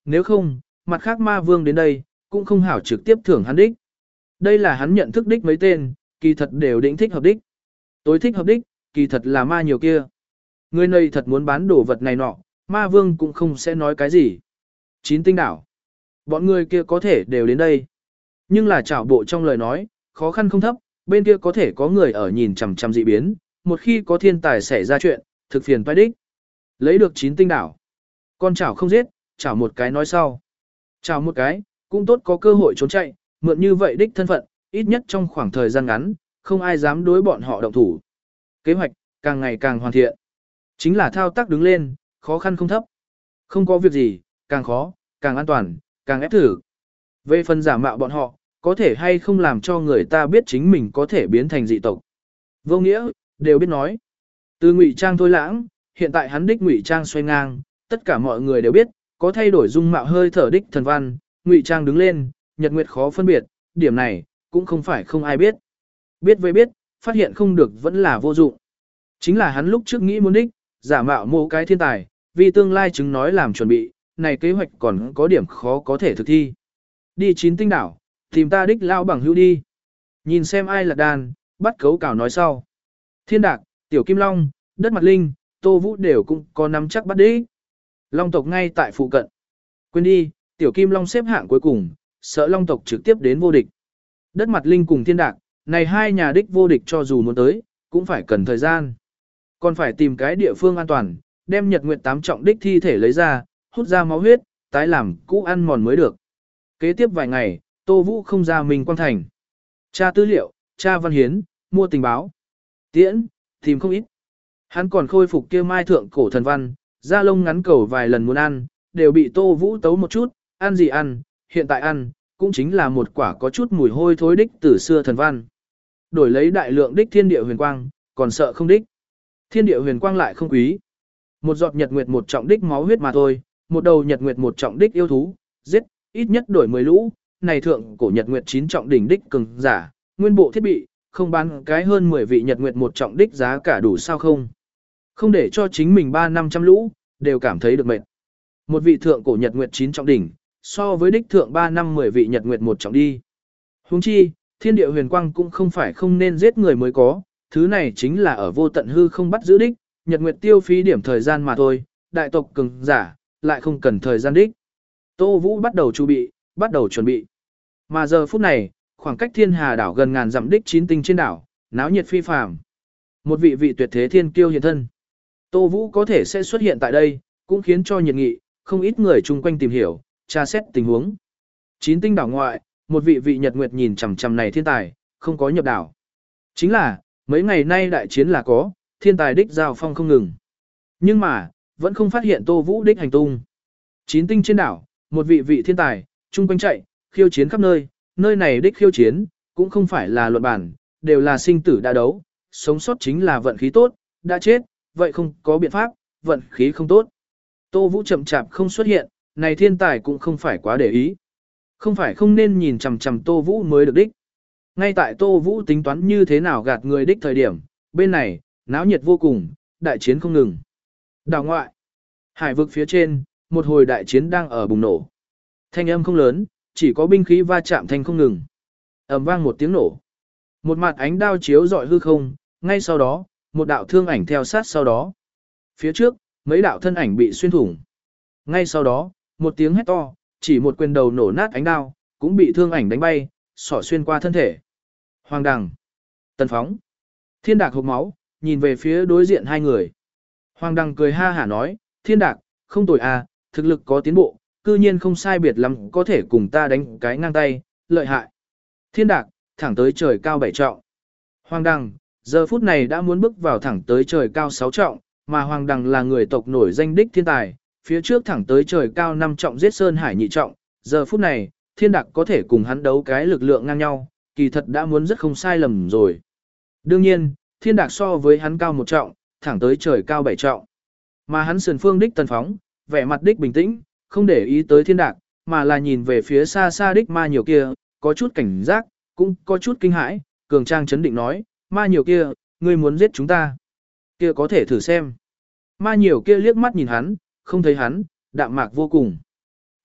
nếu không, mặt khác ma vương đến đây, cũng không hảo trực tiếp thưởng hắn đích. Đây là hắn nhận thức đích mấy tên, kỳ thật đều định thích hợp đích. Tối thích hợp đích, kỳ thật là ma nhiều kia. Người này thật muốn bán đồ vật này nọ, ma vương cũng không sẽ nói cái gì. Chín tinh đảo. Bọn người kia có thể đều đến đây. Nhưng là trảo bộ trong lời nói, khó khăn không thấp, bên kia có thể có người ở nhìn chằm chằm dị biến, một khi có thiên tài xảy ra chuyện, thực phiền toái đích. Lấy được chín tinh đảo. Con chảo không giết, chảo một cái nói sau. Chảo một cái, cũng tốt có cơ hội trốn chạy, mượn như vậy đích thân phận, ít nhất trong khoảng thời gian ngắn, không ai dám đối bọn họ động thủ. Kế hoạch, càng ngày càng hoàn thiện. Chính là thao tác đứng lên, khó khăn không thấp. Không có việc gì, càng khó, càng an toàn, càng ép thử. Về phần giả mạo bọn họ, có thể hay không làm cho người ta biết chính mình có thể biến thành dị tộc. Vô nghĩa, đều biết nói. Từ ngụy trang thôi lãng, hiện tại hắn đích ngụy trang xoay ngang, tất cả mọi người đều biết, có thay đổi dung mạo hơi thở đích thần văn, ngụy trang đứng lên, nhật nguyệt khó phân biệt, điểm này, cũng không phải không ai biết. Biết với biết, phát hiện không được vẫn là vô dụng. Chính là hắn lúc trước nghĩ muốn đích, giả mạo mô cái thiên tài, vì tương lai chứng nói làm chuẩn bị, này kế hoạch còn có điểm khó có thể thực thi. Đi chín tinh đảo, tìm ta đích lao bằng hữu đi. Nhìn xem ai là đàn, bắt cấu cảo nói sau. Thiên Đạc, Tiểu Kim Long, Đất Mặt Linh, Tô Vũ đều cũng có nắm chắc bắt đích. Long tộc ngay tại phụ cận. Quên đi, Tiểu Kim Long xếp hạng cuối cùng, sợ Long tộc trực tiếp đến vô địch. Đất Mặt Linh cùng Thiên Đạc, này hai nhà đích vô địch cho dù muốn tới, cũng phải cần thời gian. Còn phải tìm cái địa phương an toàn, đem Nhật Nguyệt tám trọng đích thi thể lấy ra, hút ra máu huyết, tái làm cũ ăn mòn mới được. Kế tiếp vài ngày, Tô Vũ không ra mình quang thành. Tra tư liệu, tra văn hiến, mua tình báo. Tiễn, tìm không ít. Hắn còn khôi phục kia mai thượng cổ thần văn, da lông ngắn cầu vài lần muốn ăn, đều bị Tô Vũ tấu một chút, ăn gì ăn, hiện tại ăn, cũng chính là một quả có chút mùi hôi thối đích từ xưa thần văn. Đổi lấy đại lượng đích thiên địa huyền quang, còn sợ không đích. Thiên địa huyền quang lại không quý. Một giọt nhật nguyệt một trọng đích máu huyết mà thôi, một đầu nhật nguyệt một trọng đích yêu thú, giết, ít nhất đổi mười lũ, này thượng cổ nhật nguyệt chín trọng đỉnh đích cường giả, nguyên bộ thiết bị, không bán cái hơn mười vị nhật nguyệt một trọng đích giá cả đủ sao không. Không để cho chính mình ba năm trăm lũ, đều cảm thấy được mệt. Một vị thượng cổ nhật nguyệt chín trọng đỉnh, so với đích thượng ba năm mười vị nhật nguyệt một trọng đi. Huống chi, thiên địa huyền quang cũng không phải không nên giết người mới có, thứ này chính là ở vô tận hư không bắt giữ đích, nhật nguyệt tiêu phí điểm thời gian mà thôi, đại tộc cường giả, lại không cần thời gian đích. Tô Vũ bắt đầu chuẩn bị, bắt đầu chuẩn bị. Mà giờ phút này, khoảng cách thiên hà đảo gần ngàn dặm đích chín tinh trên đảo, náo nhiệt phi phàm. Một vị vị tuyệt thế thiên kiêu hiện thân. Tô Vũ có thể sẽ xuất hiện tại đây, cũng khiến cho nhiệt nghị, không ít người chung quanh tìm hiểu, tra xét tình huống. Chín tinh đảo ngoại, một vị vị nhật nguyệt nhìn chằm chằm này thiên tài, không có nhập đảo. Chính là, mấy ngày nay đại chiến là có, thiên tài đích giao phong không ngừng. Nhưng mà, vẫn không phát hiện Tô Vũ đích hành tung. Chín tinh trên đảo, một vị vị thiên tài, chung quanh chạy, khiêu chiến khắp nơi, nơi này đích khiêu chiến, cũng không phải là luận bản, đều là sinh tử đã đấu, sống sót chính là vận khí tốt, đã chết, vậy không có biện pháp, vận khí không tốt. Tô Vũ chậm chạp không xuất hiện, này thiên tài cũng không phải quá để ý. Không phải không nên nhìn chằm chằm Tô Vũ mới được đích. Ngay tại Tô Vũ tính toán như thế nào gạt người đích thời điểm, bên này, náo nhiệt vô cùng, đại chiến không ngừng. Đảo ngoại, hải vực phía trên, một hồi đại chiến đang ở bùng nổ. Thanh âm không lớn, chỉ có binh khí va chạm thanh không ngừng. Ầm vang một tiếng nổ. Một mặt ánh đao chiếu rọi hư không, ngay sau đó, một đạo thương ảnh theo sát sau đó. Phía trước, mấy đạo thân ảnh bị xuyên thủng. Ngay sau đó, một tiếng hét to, chỉ một quyền đầu nổ nát ánh đao, cũng bị thương ảnh đánh bay, xỏ xuyên qua thân thể. Hoàng Đằng, Tần Phóng, Thiên Đạc hộc máu, nhìn về phía đối diện hai người. Hoàng Đằng cười ha hả nói, Thiên Đạc, không tồi à, thực lực có tiến bộ, cư nhiên không sai biệt lắm có thể cùng ta đánh cái ngang tay, lợi hại. Thiên Đạc, thẳng tới trời cao bảy trọng. Hoàng Đằng, giờ phút này đã muốn bước vào thẳng tới trời cao sáu trọng, mà Hoàng Đằng là người tộc nổi danh đích thiên tài, phía trước thẳng tới trời cao năm trọng giết Sơn Hải nhị trọng, giờ phút này, Thiên Đạc có thể cùng hắn đấu cái lực lượng ngang nhau, kỳ thật đã muốn rất không sai lầm rồi. Đương nhiên, Thiên Đạc so với hắn cao một trọng, thẳng tới trời cao bảy trọng. Mà hắn sườn phương đích Tần Phóng, vẻ mặt đích bình tĩnh, không để ý tới Thiên Đạc, mà là nhìn về phía xa xa đích ma nhiều kia, có chút cảnh giác, cũng có chút kinh hãi, cường trang chấn định nói, ma nhiều kia, ngươi muốn giết chúng ta. Kia có thể thử xem. Ma nhiều kia liếc mắt nhìn hắn, không thấy hắn, đạm mạc vô cùng.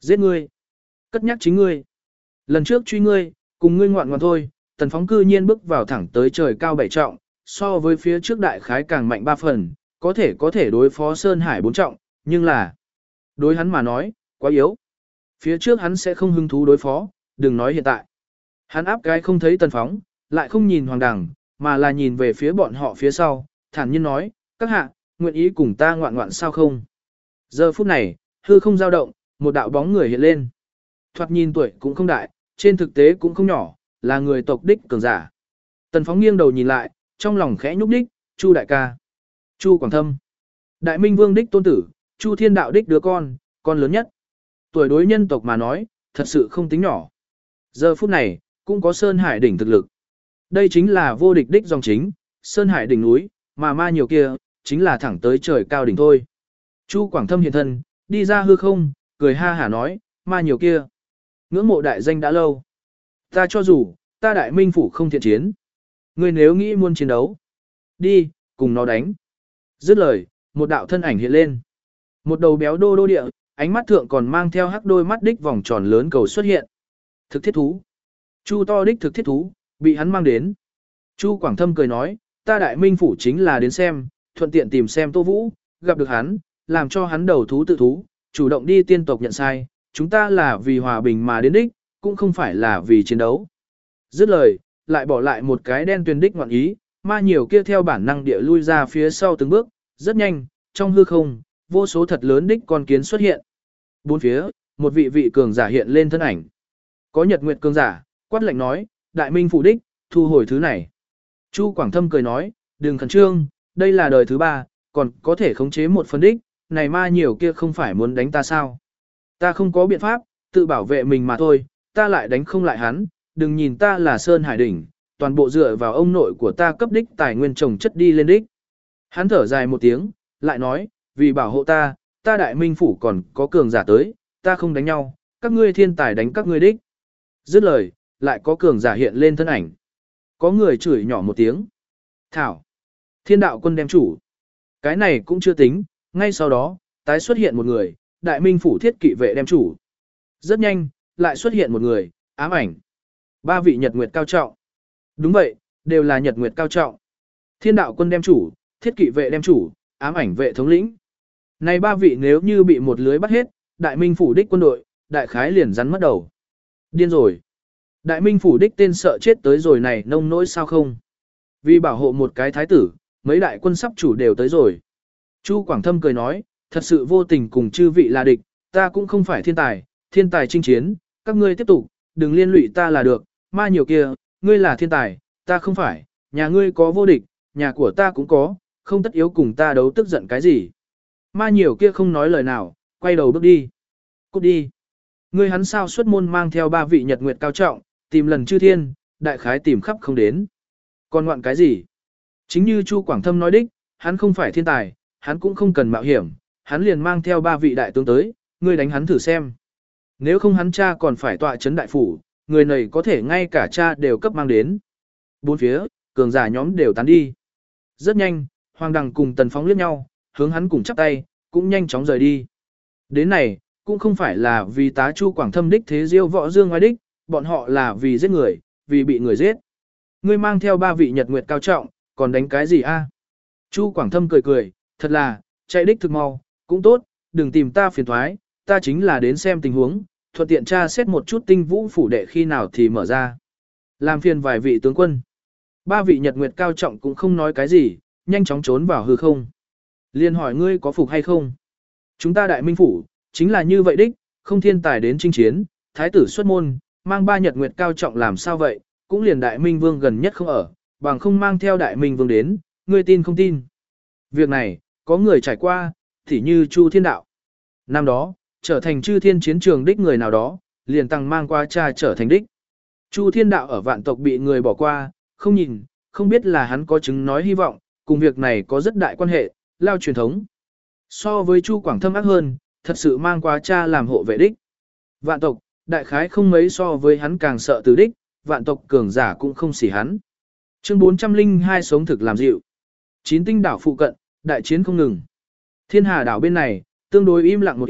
Giết ngươi. Cất nhắc chính ngươi. Lần trước truy ngươi, cùng ngươi ngoạn ngoạn thôi, Tần Phóng cư nhiên bước vào thẳng tới trời cao bảy trọng, so với phía trước đại khái càng mạnh ba phần, có thể có thể đối phó Sơn Hải bốn trọng, nhưng là đối hắn mà nói, quá yếu. Phía trước hắn sẽ không hứng thú đối phó, đừng nói hiện tại. Hắn áp cái không thấy Tần Phóng, lại không nhìn Hoàng Đằng, mà là nhìn về phía bọn họ phía sau, thản nhiên nói, các hạ, nguyện ý cùng ta ngoạn ngoạn sao không? Giờ phút này, hư không dao động, một đạo bóng người hiện lên. Thoạt nhìn tuổi cũng không đại, trên thực tế cũng không nhỏ, là người tộc đích cường giả. Tần Phóng nghiêng đầu nhìn lại, trong lòng khẽ nhúc đích, Chu đại ca. Chu Quảng Thâm. Đại Minh Vương đích tôn tử, Chu Thiên Đạo đích đứa con, con lớn nhất. Tuổi đối nhân tộc mà nói, thật sự không tính nhỏ. Giờ phút này, cũng có Sơn Hải đỉnh thực lực. Đây chính là vô địch đích dòng chính, Sơn Hải đỉnh núi, mà ma nhiều kia, chính là thẳng tới trời cao đỉnh thôi. Chu Quảng Thâm hiện thân, đi ra hư không, cười ha hả nói, ma nhiều kia. Ngưỡng mộ đại danh đã lâu. Ta cho dù, ta đại minh phủ không thiện chiến. Ngươi nếu nghĩ muốn chiến đấu, đi, cùng nó đánh. Dứt lời, một đạo thân ảnh hiện lên. Một đầu béo đô đô địa, ánh mắt thượng còn mang theo hắc đôi mắt đích vòng tròn lớn cầu xuất hiện. Thực thiết thú. Chu to đích thực thiết thú, bị hắn mang đến. Chu Quảng Thâm cười nói, ta đại minh phủ chính là đến xem, thuận tiện tìm xem Tô Vũ, gặp được hắn, làm cho hắn đầu thú tự thú, chủ động đi tiên tộc nhận sai, chúng ta là vì hòa bình mà đến đích, cũng không phải là vì chiến đấu. Dứt lời, lại bỏ lại một cái đen tuyền đích ngoạn ý, ma nhiều kia theo bản năng địa lui ra phía sau từng bước, rất nhanh, trong hư không, vô số thật lớn đích con kiến xuất hiện. Bốn phía, một vị vị cường giả hiện lên thân ảnh. Có Nhật Nguyệt cường giả, quát lệnh nói, đại minh phủ đích, thu hồi thứ này. Chu Quảng Thâm cười nói, đừng khẩn trương, đây là đời thứ ba, còn có thể khống chế một phần đích, này ma nhiều kia không phải muốn đánh ta sao. Ta không có biện pháp, tự bảo vệ mình mà thôi, ta lại đánh không lại hắn, đừng nhìn ta là Sơn Hải đỉnh, toàn bộ dựa vào ông nội của ta cấp đích tài nguyên trồng chất đi lên đích. Hắn thở dài một tiếng, lại nói, vì bảo hộ ta, ta đại minh phủ còn có cường giả tới, ta không đánh nhau, các ngươi thiên tài đánh các ngươi đích. Dứt lời, lại có cường giả hiện lên thân ảnh. Có người chửi nhỏ một tiếng. Thảo. Thiên đạo quân đem chủ. Cái này cũng chưa tính, ngay sau đó, tái xuất hiện một người, đại minh phủ thiết kỵ vệ đem chủ. Rất nhanh, lại xuất hiện một người, ám ảnh. Ba vị nhật nguyệt cao trọng. Đúng vậy, đều là nhật nguyệt cao trọng. Thiên đạo quân đem chủ, thiết kỵ vệ đem chủ, ám ảnh vệ thống lĩnh. Này ba vị nếu như bị một lưới bắt hết, đại minh phủ đích quân đội, đại khái liền rắn mất đầu. Điên rồi. Đại minh phủ đích tên sợ chết tới rồi này nông nỗi sao không. Vì bảo hộ một cái thái tử, mấy đại quân sắp chủ đều tới rồi. Chu Quảng Thâm cười nói, thật sự vô tình cùng chư vị là địch, ta cũng không phải thiên tài, thiên tài chinh chiến, các ngươi tiếp tục, đừng liên lụy ta là được, ma nhiều kia, ngươi là thiên tài, ta không phải, nhà ngươi có vô địch, nhà của ta cũng có, không tất yếu cùng ta đấu tức giận cái gì. Ma nhiều kia không nói lời nào, quay đầu bước đi. Cút đi. Ngươi hắn sao xuất môn mang theo ba vị nhật nguyệt cao trọng, tìm lần chư thiên, đại khái tìm khắp không đến. Còn ngoạn cái gì? Chính như Chu Quảng Thâm nói đích, hắn không phải thiên tài, hắn cũng không cần mạo hiểm, hắn liền mang theo ba vị đại tướng tới, ngươi đánh hắn thử xem. Nếu không hắn cha còn phải tọa chấn đại phủ, người này có thể ngay cả cha đều cấp mang đến. Bốn phía, cường giả nhóm đều tán đi. Rất nhanh, Hoàng Đằng cùng Tần Phóng liếc nhau, hướng hắn cùng chắp tay, cũng nhanh chóng rời đi. Đến này, cũng không phải là vì tá Chu Quảng Thâm đích thế diêu võ dương ngoại đích, bọn họ là vì giết người, vì bị người giết. Ngươi mang theo ba vị nhật nguyệt cao trọng, còn đánh cái gì a? Chu Quảng Thâm cười cười, thật là, chạy đích thực mau, cũng tốt, đừng tìm ta phiền thoái, ta chính là đến xem tình huống, thuận tiện tra xét một chút tinh vũ phủ đệ khi nào thì mở ra. Làm phiền vài vị tướng quân. Ba vị nhật nguyệt cao trọng cũng không nói cái gì, nhanh chóng trốn vào hư không. Liên hỏi ngươi có phục hay không? Chúng ta đại minh phủ, chính là như vậy đích, không thiên tài đến chinh chiến, thái tử xuất môn, mang ba nhật nguyệt cao trọng làm sao vậy, cũng liền đại minh vương gần nhất không ở, bằng không mang theo đại minh vương đến, ngươi tin không tin. Việc này, có người trải qua, thì như Chu Thiên Đạo. Năm đó, trở thành chư thiên chiến trường đích người nào đó, liền tăng mang qua cha trở thành đích. Chu Thiên Đạo ở vạn tộc bị người bỏ qua, không nhìn, không biết là hắn có chứng nói hy vọng, cùng việc này có rất đại quan hệ, lao truyền thống. So với Chu Quảng Thâm ác hơn, thật sự mang qua cha làm hộ vệ đích. Vạn tộc, đại khái không mấy so với hắn càng sợ từ đích, vạn tộc cường giả cũng không xỉ hắn. Chương bốn trăm linh hai sống thực làm dịu. Chín tinh đảo phụ cận, đại chiến không ngừng. Thiên Hà đảo bên này, tương đối im lặng một ít,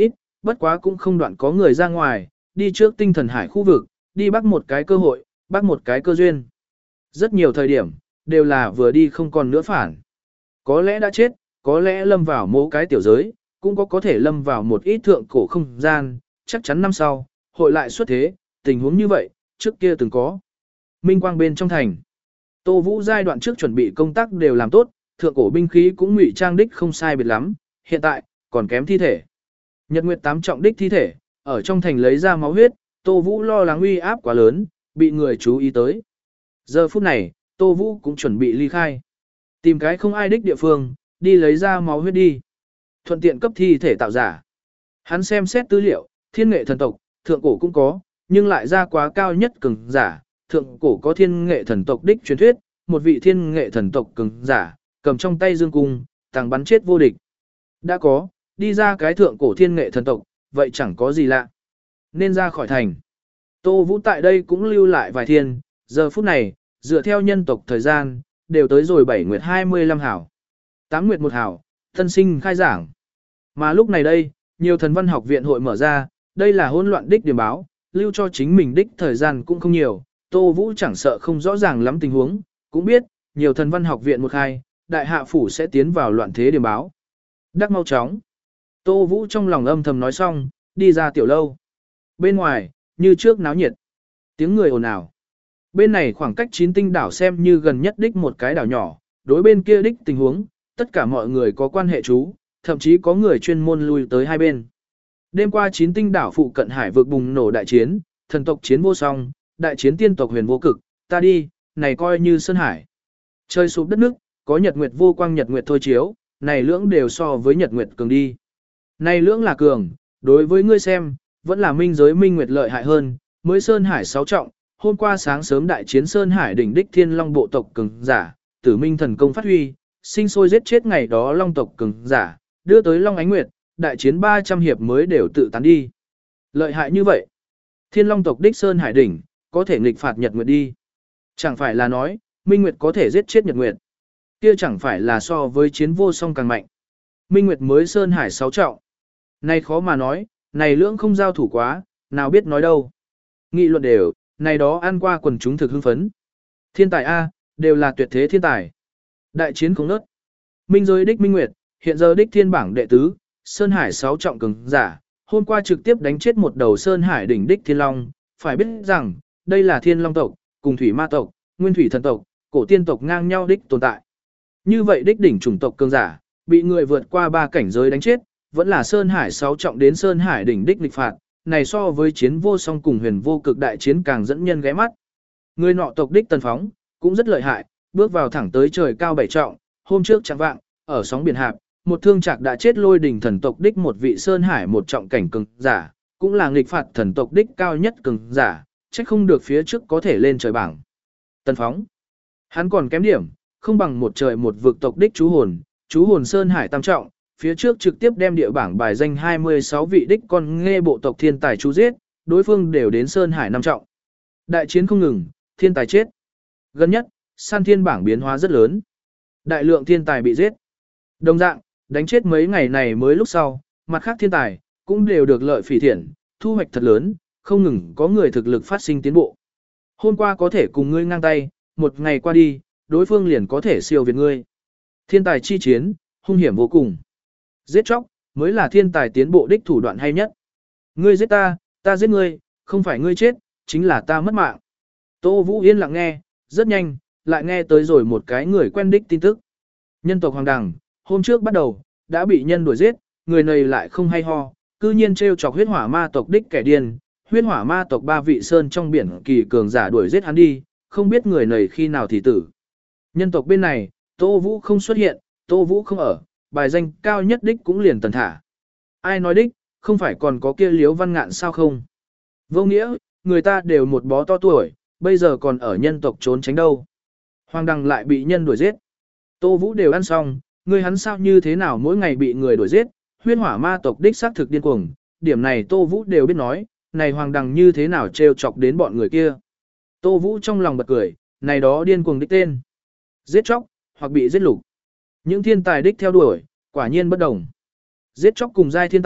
bất quá cũng không đoạn có người ra ngoài, đi trước tinh thần hải khu vực, đi bắt một cái cơ hội, bắt một cái cơ duyên. Rất nhiều thời điểm, đều là vừa đi không còn nữa phản. Có lẽ đã chết, có lẽ lâm vào mỗi cái tiểu giới, cũng có có thể lâm vào một ít thượng cổ không gian, chắc chắn năm sau, hội lại xuất thế, tình huống như vậy, trước kia từng có. Minh quang bên trong thành. Tô Vũ giai đoạn trước chuẩn bị công tác đều làm tốt, thượng cổ binh khí cũng ngụy trang đích không sai biệt lắm, hiện tại, còn kém thi thể. Nhật Nguyệt tám trọng đích thi thể, ở trong thành lấy ra máu huyết, Tô Vũ lo lắng uy áp quá lớn, bị người chú ý tới. Giờ phút này, Tô Vũ cũng chuẩn bị ly khai. Tìm cái không ai đích địa phương, đi lấy ra máu huyết đi. Thuận tiện cấp thi thể tạo giả. Hắn xem xét tư liệu, thiên nghệ thần tộc, thượng cổ cũng có, nhưng lại ra quá cao nhất cường giả. Thượng cổ có thiên nghệ thần tộc đích truyền thuyết, một vị thiên nghệ thần tộc cường giả, cầm trong tay dương cung, tàng bắn chết vô địch. Đã có, đi ra cái thượng cổ thiên nghệ thần tộc, vậy chẳng có gì lạ. Nên ra khỏi thành. Tô Vũ tại đây cũng lưu lại vài thiên, giờ phút này, dựa theo nhân tộc thời gian, đều tới rồi bảy nguyệt hai mươi lăm hảo. tám nguyệt một hảo, thân sinh khai giảng. Mà lúc này đây, nhiều thần văn học viện hội mở ra, đây là hỗn loạn đích điểm báo, lưu cho chính mình đích thời gian cũng không nhiều. Tô Vũ chẳng sợ không rõ ràng lắm tình huống, cũng biết, nhiều thần văn học viện một hai, đại hạ phủ sẽ tiến vào loạn thế điểm báo. Đắc mau chóng. Tô Vũ trong lòng âm thầm nói xong, đi ra tiểu lâu. Bên ngoài, như trước náo nhiệt. Tiếng người ồn ào. Bên này khoảng cách chín tinh đảo xem như gần nhất đích một cái đảo nhỏ, đối bên kia đích tình huống, tất cả mọi người có quan hệ chú, thậm chí có người chuyên môn lui tới hai bên. Đêm qua chín tinh đảo phụ cận hải vực bùng nổ đại chiến, thần tộc chiến vô song, đại chiến tiên tộc huyền vô cực, ta đi, này coi như sơn hải. Trời sụp đất nước, có nhật nguyệt vô quang nhật nguyệt thôi chiếu, này lưỡng đều so với nhật nguyệt cường đi. Này lưỡng là cường, đối với ngươi xem, vẫn là minh giới minh nguyệt lợi hại hơn, mới sơn hải sáu trọng, hôm qua sáng sớm đại chiến sơn hải đỉnh đích thiên long bộ tộc cường giả, tử minh thần công phát huy, sinh sôi giết chết ngày đó long tộc cường giả, đưa tới long ánh nguyệt, đại chiến ba trăm hiệp mới đều tự tán đi. Lợi hại như vậy, thiên long tộc đích sơn hải đỉnh, có thể nghịch phạt nhật nguyệt đi. Chẳng phải là nói, minh nguyệt có thể giết chết nhật nguyệt. Kia chẳng phải là so với chiến vô song càng mạnh. Minh nguyệt mới sơn hải sáu trọng. Này khó mà nói, này lưỡng không giao thủ quá, nào biết nói đâu. Nghị luận đều, này đó ăn qua quần chúng thực hưng phấn. Thiên tài A, đều là tuyệt thế thiên tài. Đại chiến không nớt. Minh giới đích minh nguyệt, hiện giờ đích thiên bảng đệ tứ, sơn hải sáu trọng cường giả, hôm qua trực tiếp đánh chết một đầu sơn hải đỉnh đích thiên long. Phải biết rằng, đây là thiên long tộc, cùng thủy ma tộc, nguyên thủy thần tộc, cổ tiên tộc ngang nhau đích tồn tại. Như vậy đích đỉnh chủng tộc cường giả, bị người vượt qua ba cảnh giới đánh chết, vẫn là sơn hải sáu trọng đến sơn hải đỉnh đích nghịch phạt, này so với chiến vô song cùng huyền vô cực đại chiến càng dẫn nhân ghé mắt. Người nọ tộc đích Tần Phóng, cũng rất lợi hại, bước vào thẳng tới trời cao bảy trọng, hôm trước chẳng vạng, ở sóng biển hạp, một thương trạc đã chết lôi đỉnh thần tộc đích một vị sơn hải một trọng cảnh cường giả, cũng là nghịch phạt thần tộc đích cao nhất cường giả, trách không được phía trước có thể lên trời bảng. Tần Phóng, hắn còn kém điểm, không bằng một trời một vực tộc đích chú hồn, chú hồn sơn hải tam trọng, phía trước trực tiếp đem địa bảng bài danh hai mươi sáu vị đích con nghe bộ tộc thiên tài chú giết, đối phương đều đến sơn hải năm trọng. Đại chiến không ngừng, thiên tài chết. Gần nhất, san thiên bảng biến hóa rất lớn. Đại lượng thiên tài bị giết. Đồng dạng, đánh chết mấy ngày này mới lúc sau, mặt khác thiên tài, cũng đều được lợi phỉ thiện, thu hoạch thật lớn, không ngừng có người thực lực phát sinh tiến bộ. Hôm qua có thể cùng ngươi ngang tay, một ngày qua đi, đối phương liền có thể siêu việt ngươi. Thiên tài chi chiến, hung hiểm vô cùng. Giết chóc, mới là thiên tài tiến bộ đích thủ đoạn hay nhất. Ngươi giết ta, ta giết ngươi, không phải ngươi chết, chính là ta mất mạng. Tô Vũ yên lặng nghe, rất nhanh, lại nghe tới rồi một cái người quen đích tin tức. Nhân tộc Hoàng Đằng, hôm trước bắt đầu, đã bị nhân đuổi giết, người này lại không hay ho, cư nhiên trêu chọc huyết hỏa ma tộc đích kẻ điên. Huyết hỏa ma tộc ba vị sơn trong biển kỳ cường giả đuổi giết hắn đi, không biết người này khi nào thì tử. Nhân tộc bên này, Tô Vũ không xuất hiện, Tô Vũ không ở, bài danh cao nhất đích cũng liền tần thả. Ai nói đích, không phải còn có kia Liếu Văn Ngạn sao không? Vô nghĩa, người ta đều một bó to tuổi, bây giờ còn ở nhân tộc trốn tránh đâu. Hoàng Đằng lại bị nhân đuổi giết. Tô Vũ đều ăn xong, người hắn sao như thế nào mỗi ngày bị người đuổi giết, huyết hỏa ma tộc đích xác thực điên cuồng, điểm này Tô Vũ đều biết nói, này Hoàng Đằng như thế nào trêu chọc đến bọn người kia. Tô Vũ trong lòng bật cười, này đó điên cuồng đích tên. Giết chóc, hoặc bị giết lục. Những thiên tài đích theo đuổi, quả nhiên bất đồng. Giết chóc cùng giai thiên tài,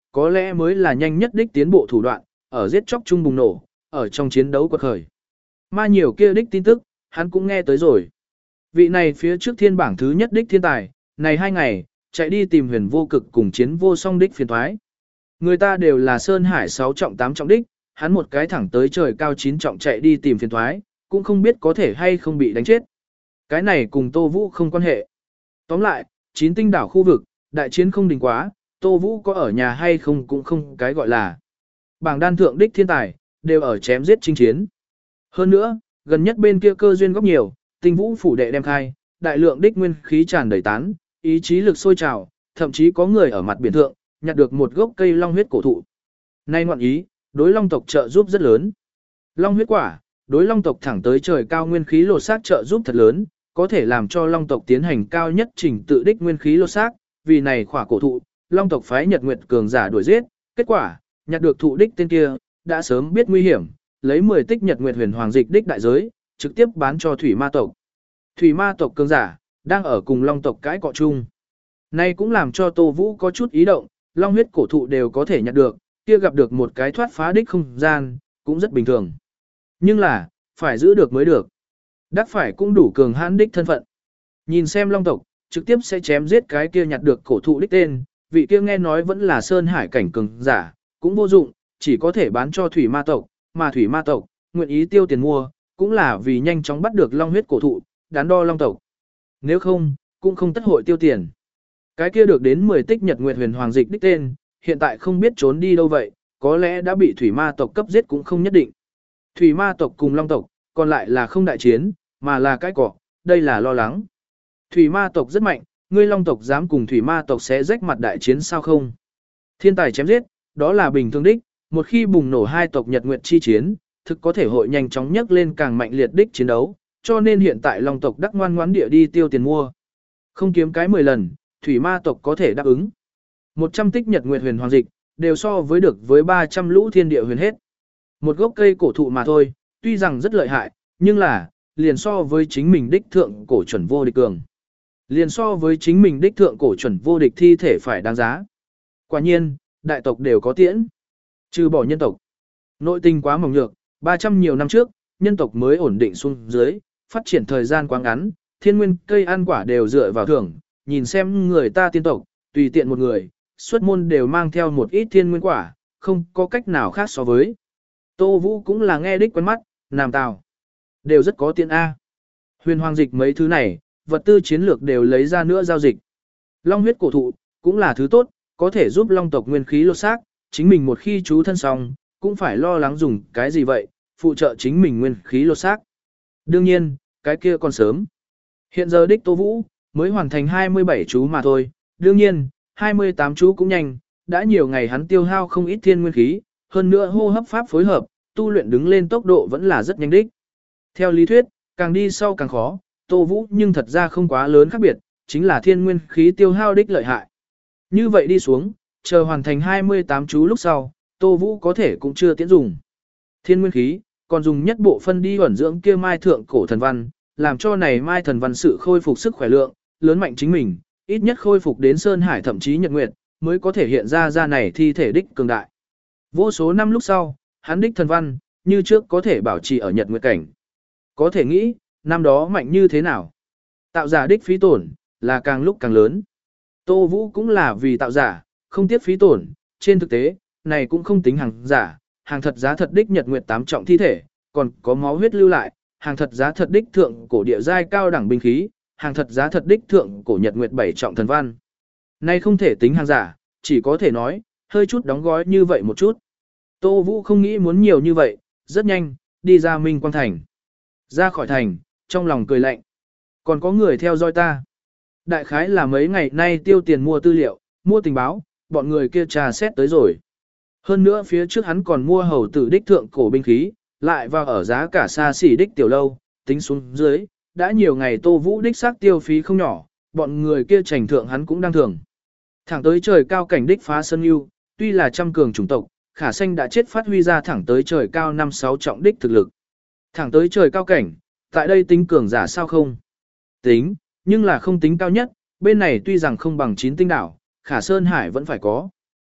có lẽ mới là nhanh nhất đích tiến bộ thủ đoạn, ở giết chóc chung bùng nổ, ở trong chiến đấu quật khởi. Ma nhiều kia đích tin tức, hắn cũng nghe tới rồi. Vị này phía trước thiên bảng thứ nhất đích thiên tài, này hai ngày, chạy đi tìm huyền vô cực cùng chiến vô song đích phiền thoái. Người ta đều là Sơn Hải sáu trọng tám trọng đích, hắn một cái thẳng tới trời cao chín trọng chạy đi tìm phiền thoái, cũng không biết có thể hay không bị đánh chết. Cái này cùng Tô Vũ không quan hệ. Tóm lại, chín tinh đảo khu vực, đại chiến không đình quá, Tô Vũ có ở nhà hay không cũng không cái gọi là. Bảng đan thượng đích thiên tài, đều ở chém giết chinh chiến. Hơn nữa, gần nhất bên kia cơ duyên góc nhiều, tinh vũ phủ đệ đem khai, đại lượng đích nguyên khí tràn đầy tán, ý chí lực sôi trào, thậm chí có người ở mặt biển thượng, nhặt được một gốc cây long huyết cổ thụ. Nay ngoạn ý, đối long tộc trợ giúp rất lớn. Long huyết quả, đối long tộc thẳng tới trời cao nguyên khí lột xác trợ giúp thật lớn, có thể làm cho long tộc tiến hành cao nhất trình tự đích nguyên khí lột xác, vì này khỏa cổ thụ, long tộc phái Nhật Nguyệt cường giả đuổi giết, kết quả, nhặt được thụ đích tên kia, đã sớm biết nguy hiểm, lấy mười tích Nhật Nguyệt huyền hoàng dịch đích đại giới, trực tiếp bán cho thủy ma tộc. Thủy ma tộc cường giả, đang ở cùng long tộc cãi cọ chung. Nay cũng làm cho Tô Vũ có chút ý động, long huyết cổ thụ đều có thể nhặt được, kia gặp được một cái thoát phá đích không gian, cũng rất bình thường. Nhưng là, phải giữ được mới được. Đắc phải cũng đủ cường hãn đích thân phận. Nhìn xem long tộc, trực tiếp sẽ chém giết cái kia nhặt được cổ thụ đích tên, vị kia nghe nói vẫn là sơn hải cảnh cường giả, cũng vô dụng, chỉ có thể bán cho thủy ma tộc, mà thủy ma tộc, nguyện ý tiêu tiền mua, cũng là vì nhanh chóng bắt được long huyết cổ thụ, đắn đo long tộc. Nếu không, cũng không tất hội tiêu tiền. Cái kia được đến mười tích Nhật Nguyệt huyền hoàng dịch đích tên, hiện tại không biết trốn đi đâu vậy, có lẽ đã bị thủy ma tộc cấp giết cũng không nhất định. Thủy ma tộc cùng long tộc, còn lại là không đại chiến, mà là cái cỏ, đây là lo lắng. Thủy ma tộc rất mạnh, ngươi long tộc dám cùng thủy ma tộc sẽ rách mặt đại chiến sao không? Thiên tài chém giết, đó là bình thường đích, một khi bùng nổ hai tộc Nhật Nguyệt chi chiến, thực có thể hội nhanh chóng nhấc lên càng mạnh liệt đích chiến đấu, cho nên hiện tại long tộc đắc ngoan ngoãn địa đi tiêu tiền mua. Không kiếm cái mười lần, thủy ma tộc có thể đáp ứng. một trăm tích Nhật Nguyệt huyền hoàng dịch, đều so với được với ba trăm lũ thiên địa huyền hết. Một gốc cây cổ thụ mà thôi, tuy rằng rất lợi hại, nhưng là, liền so với chính mình đích thượng cổ chuẩn vô địch cường. Liền so với chính mình đích thượng cổ chuẩn vô địch thi thể phải đáng giá. Quả nhiên, đại tộc đều có tiễn. Trừ bỏ nhân tộc. Nội tình quá mỏng nhược, ba trăm nhiều năm trước, nhân tộc mới ổn định xuống dưới, phát triển thời gian quá ngắn, thiên nguyên cây ăn quả đều dựa vào thưởng, nhìn xem người ta tiên tộc, tùy tiện một người, xuất môn đều mang theo một ít thiên nguyên quả, không có cách nào khác so với. Tô Vũ cũng là nghe đích quen mắt, Nam Tào. Đều rất có tiện A. Huyền hoàng dịch mấy thứ này, vật tư chiến lược đều lấy ra nữa giao dịch. Long huyết cổ thụ, cũng là thứ tốt, có thể giúp long tộc nguyên khí lột xác, chính mình một khi chú thân xong, cũng phải lo lắng dùng cái gì vậy, phụ trợ chính mình nguyên khí lột xác. Đương nhiên, cái kia còn sớm. Hiện giờ đích Tô Vũ, mới hoàn thành hai mươi bảy chú mà thôi, đương nhiên, hai mươi tám chú cũng nhanh, đã nhiều ngày hắn tiêu hao không ít thiên nguyên khí, hơn nữa hô hấp pháp phối hợp, tu luyện đứng lên tốc độ vẫn là rất nhanh đích. Theo lý thuyết, càng đi sau càng khó, Tô Vũ nhưng thật ra không quá lớn khác biệt, chính là thiên nguyên khí tiêu hao đích lợi hại. Như vậy đi xuống, chờ hoàn thành hai mươi tám chú lúc sau, Tô Vũ có thể cũng chưa tiễn dùng. Thiên nguyên khí, còn dùng nhất bộ phân đi ẩn dưỡng kia mai thượng cổ thần văn, làm cho này mai thần văn sự khôi phục sức khỏe lượng, lớn mạnh chính mình, ít nhất khôi phục đến Sơn Hải thậm chí Nhật Nguyệt, mới có thể hiện ra ra này thi thể đích cường đại. Vô số năm lúc sau, hắn đích thần văn, như trước có thể bảo trì ở Nhật Nguyệt cảnh. Có thể nghĩ, năm đó mạnh như thế nào? Tạo giả đích phí tổn, là càng lúc càng lớn. Tô Vũ cũng là vì tạo giả, không tiếc phí tổn, trên thực tế, này cũng không tính hàng giả, hàng thật giá thật đích Nhật Nguyệt tám trọng thi thể, còn có máu huyết lưu lại, hàng thật giá thật đích thượng cổ địa giai cao đẳng binh khí, hàng thật giá thật đích thượng cổ Nhật Nguyệt bảy trọng thần văn. Này không thể tính hàng giả, chỉ có thể nói, hơi chút đóng gói như vậy một chút. Tô Vũ không nghĩ muốn nhiều như vậy, rất nhanh, đi ra Minh Quang Thành. Ra khỏi thành, trong lòng cười lạnh. Còn có người theo dõi ta. Đại khái là mấy ngày nay tiêu tiền mua tư liệu, mua tình báo, bọn người kia trà xét tới rồi. Hơn nữa phía trước hắn còn mua hầu tử đích thượng cổ binh khí, lại vào ở giá cả xa xỉ đích tiểu lâu, tính xuống dưới, đã nhiều ngày Tô Vũ đích xác tiêu phí không nhỏ, bọn người kia trành thượng hắn cũng đang thường. Thẳng tới trời cao cảnh đích phá sân yêu, tuy là trăm cường chủng tộc, khả xanh đã chết phát huy ra thẳng tới trời cao năm sáu trọng đích thực lực. Thẳng tới trời cao cảnh, tại đây tính cường giả sao không? Tính, nhưng là không tính cao nhất, bên này tuy rằng không bằng chín tinh đảo, khả Sơn Hải vẫn phải có.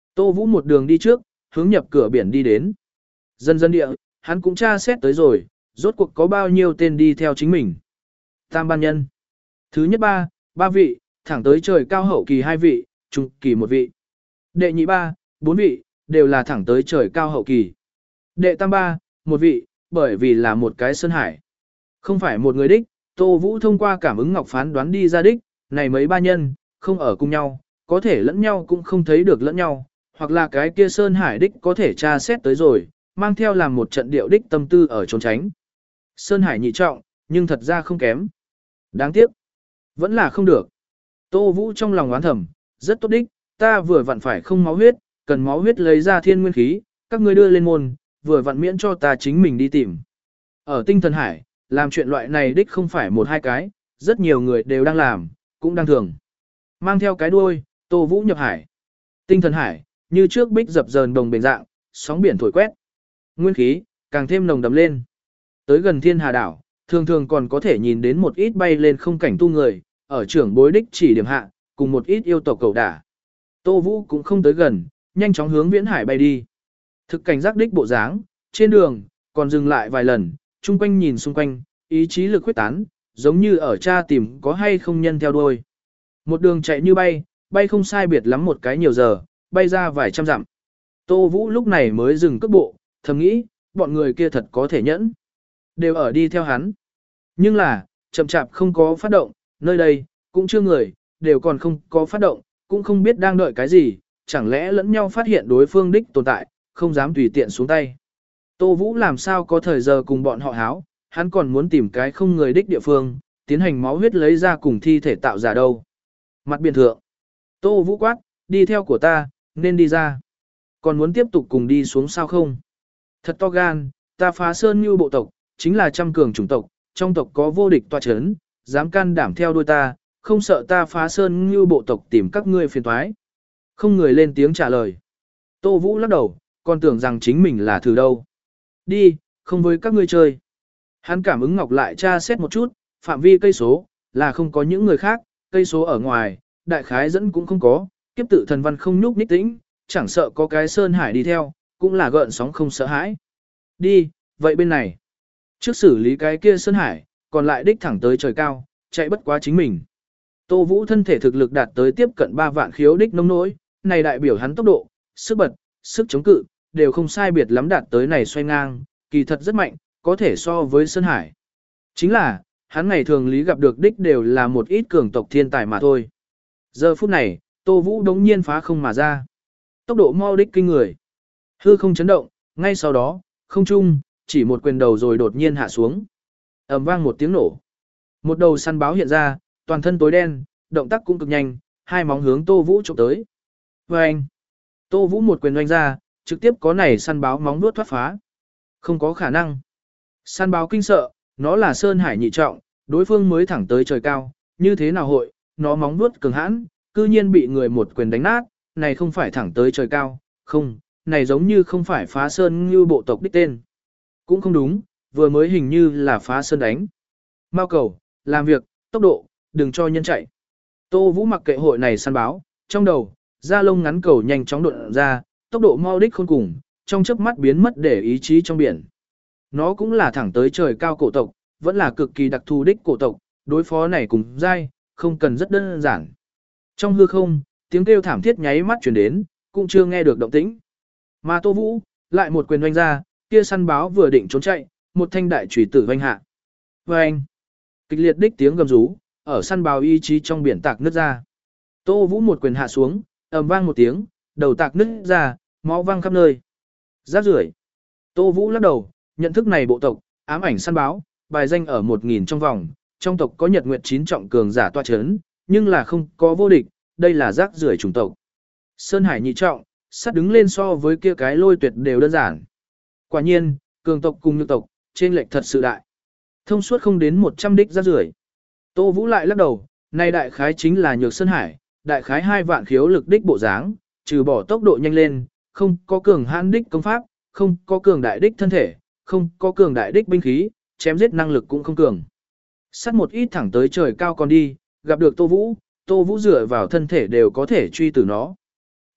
Tô Vũ một đường đi trước, hướng nhập cửa biển đi đến. Dần dần địa, hắn cũng tra xét tới rồi, rốt cuộc có bao nhiêu tên đi theo chính mình. Tam ban nhân. Thứ nhất ba, ba vị, thẳng tới trời cao hậu kỳ hai vị, trung kỳ một vị. Đệ nhị ba, bốn vị, đều là thẳng tới trời cao hậu kỳ. Đệ tam ba, một vị, bởi vì là một cái sơn hải. Không phải một người đích, Tô Vũ thông qua cảm ứng ngọc phán đoán đi ra đích, này mấy ba nhân, không ở cùng nhau, có thể lẫn nhau cũng không thấy được lẫn nhau, hoặc là cái kia sơn hải đích có thể tra xét tới rồi, mang theo làm một trận điệu đích tâm tư ở trốn tránh. Sơn hải nhị trọng, nhưng thật ra không kém. Đáng tiếc, vẫn là không được. Tô Vũ trong lòng oán thầm, rất tốt đích, ta vừa vặn phải không máu huyết, cần máu huyết lấy ra thiên nguyên khí, các ngươi đưa lên môn, vừa vặn miễn cho ta chính mình đi tìm. Ở tinh thần hải, làm chuyện loại này đích không phải một hai cái, rất nhiều người đều đang làm, cũng đang thường. Mang theo cái đuôi, Tô Vũ nhập hải. Tinh thần hải, như trước bích dập dờn đồng bền dạng, sóng biển thổi quét. Nguyên khí, càng thêm nồng đậm lên. Tới gần thiên hà đảo, thường thường còn có thể nhìn đến một ít bay lên không cảnh tu người, ở trưởng bối đích chỉ điểm hạ, cùng một ít yêu tộc cầu đả. Tô Vũ cũng không tới gần, nhanh chóng hướng viễn hải bay đi. Thực cảnh giác đích bộ dáng, trên đường, còn dừng lại vài lần, chung quanh nhìn xung quanh, ý chí lực quyết tán, giống như ở tra tìm có hay không nhân theo đuôi. Một đường chạy như bay, bay không sai biệt lắm một cái nhiều giờ, bay ra vài trăm dặm. Tô Vũ lúc này mới dừng cước bộ, thầm nghĩ, bọn người kia thật có thể nhẫn. Đều ở đi theo hắn. Nhưng là, chậm chạp không có phát động, nơi đây, cũng chưa người, đều còn không có phát động, cũng không biết đang đợi cái gì, chẳng lẽ lẫn nhau phát hiện đối phương đích tồn tại, không dám tùy tiện xuống tay. Tô Vũ làm sao có thời giờ cùng bọn họ háo, hắn còn muốn tìm cái không người đích địa phương, tiến hành máu huyết lấy ra cùng thi thể tạo giả đâu. Mặt biển thượng. Tô Vũ quát, đi theo của ta, nên đi ra. Còn muốn tiếp tục cùng đi xuống sao không? Thật to gan, ta phá sơn như bộ tộc, chính là trăm cường chủng tộc, trong tộc có vô địch tọa chấn, dám can đảm theo đuôi ta, không sợ ta phá sơn như bộ tộc tìm các ngươi phiền toái. Không người lên tiếng trả lời. Tô Vũ lắc đầu, còn tưởng rằng chính mình là thử đâu. Đi, không với các ngươi chơi. Hắn cảm ứng ngọc lại tra xét một chút, phạm vi cây số, là không có những người khác, cây số ở ngoài, đại khái dẫn cũng không có, kiếp tự thần văn không nhúc nhích tĩnh, chẳng sợ có cái sơn hải đi theo, cũng là gợn sóng không sợ hãi. Đi, vậy bên này. Trước xử lý cái kia sơn hải, còn lại đích thẳng tới trời cao, chạy bất quá chính mình. Tô Vũ thân thể thực lực đạt tới tiếp cận ba vạn khiếu đích nông nỗi, này đại biểu hắn tốc độ, sức bật, sức chống cự, đều không sai biệt lắm đạt tới này xoay ngang, kỳ thật rất mạnh, có thể so với Sơn Hải. Chính là, hắn ngày thường lý gặp được đích đều là một ít cường tộc thiên tài mà thôi. Giờ phút này, Tô Vũ đống nhiên phá không mà ra. Tốc độ mau đích kinh người. Hư không chấn động, ngay sau đó, không trung, chỉ một quyền đầu rồi đột nhiên hạ xuống. Ầm vang một tiếng nổ. Một đầu săn báo hiện ra, toàn thân tối đen, động tác cũng cực nhanh, hai móng hướng Tô Vũ chụp tới. Vâng! Tô Vũ một quyền oanh ra, trực tiếp có này săn báo móng nuốt thoát phá. Không có khả năng. Săn báo kinh sợ, nó là Sơn Hải nhị trọng, đối phương mới thẳng tới trời cao, như thế nào hội, nó móng nuốt cường hãn, cư nhiên bị người một quyền đánh nát, này không phải thẳng tới trời cao, không, này giống như không phải phá sơn như bộ tộc đích tên. Cũng không đúng, vừa mới hình như là phá sơn đánh. Mao cầu, làm việc, tốc độ, đừng cho nhân chạy. Tô Vũ mặc kệ hội này săn báo, trong đầu, da lông ngắn cầu nhanh chóng độn ra, tốc độ mau đích khôn cùng, trong chớp mắt biến mất để ý chí trong biển. Nó cũng là thẳng tới trời cao cổ tộc, vẫn là cực kỳ đặc thù đích cổ tộc, đối phó này cùng dai, không cần rất đơn giản. Trong hư không, tiếng kêu thảm thiết nháy mắt chuyển đến, cũng chưa nghe được động tĩnh. Mà Tô Vũ, lại một quyền oanh ra, kia săn báo vừa định trốn chạy, một thanh đại chủy tử oanh hạ. Oanh! Kịch liệt đích tiếng gầm rú, ở săn báo ý chí trong biển tạc nứt ra. Tô Vũ một quyền hạ xuống, ầm vang một tiếng, đầu tạc nứt ra, máu văng khắp nơi. Rác rưởi. Tô Vũ lắc đầu, nhận thức này bộ tộc, ám ảnh săn báo, bài danh ở một nghìn trong vòng, trong tộc có Nhật Nguyệt chín trọng cường giả tọa chấn, nhưng là không có vô địch, đây là rác rưởi chủng tộc. Sơn Hải nhị trọng, sát đứng lên so với kia cái lôi tuyệt đều đơn giản. Quả nhiên, cường tộc cùng nhược tộc, trên lệch thật sự đại. Thông suốt không đến một trăm đích rác rưởi. Tô Vũ lại lắc đầu, này đại khái chính là nhược Sơn Hải, đại khái hai vạn khiếu lực đích bộ dáng, trừ bỏ tốc độ nhanh lên, không có cường hãn đích công pháp, không có cường đại đích thân thể, không có cường đại đích binh khí, chém giết năng lực cũng không cường. Sát một ít thẳng tới trời cao còn đi, gặp được Tô Vũ, Tô Vũ dựa vào thân thể đều có thể truy tử nó.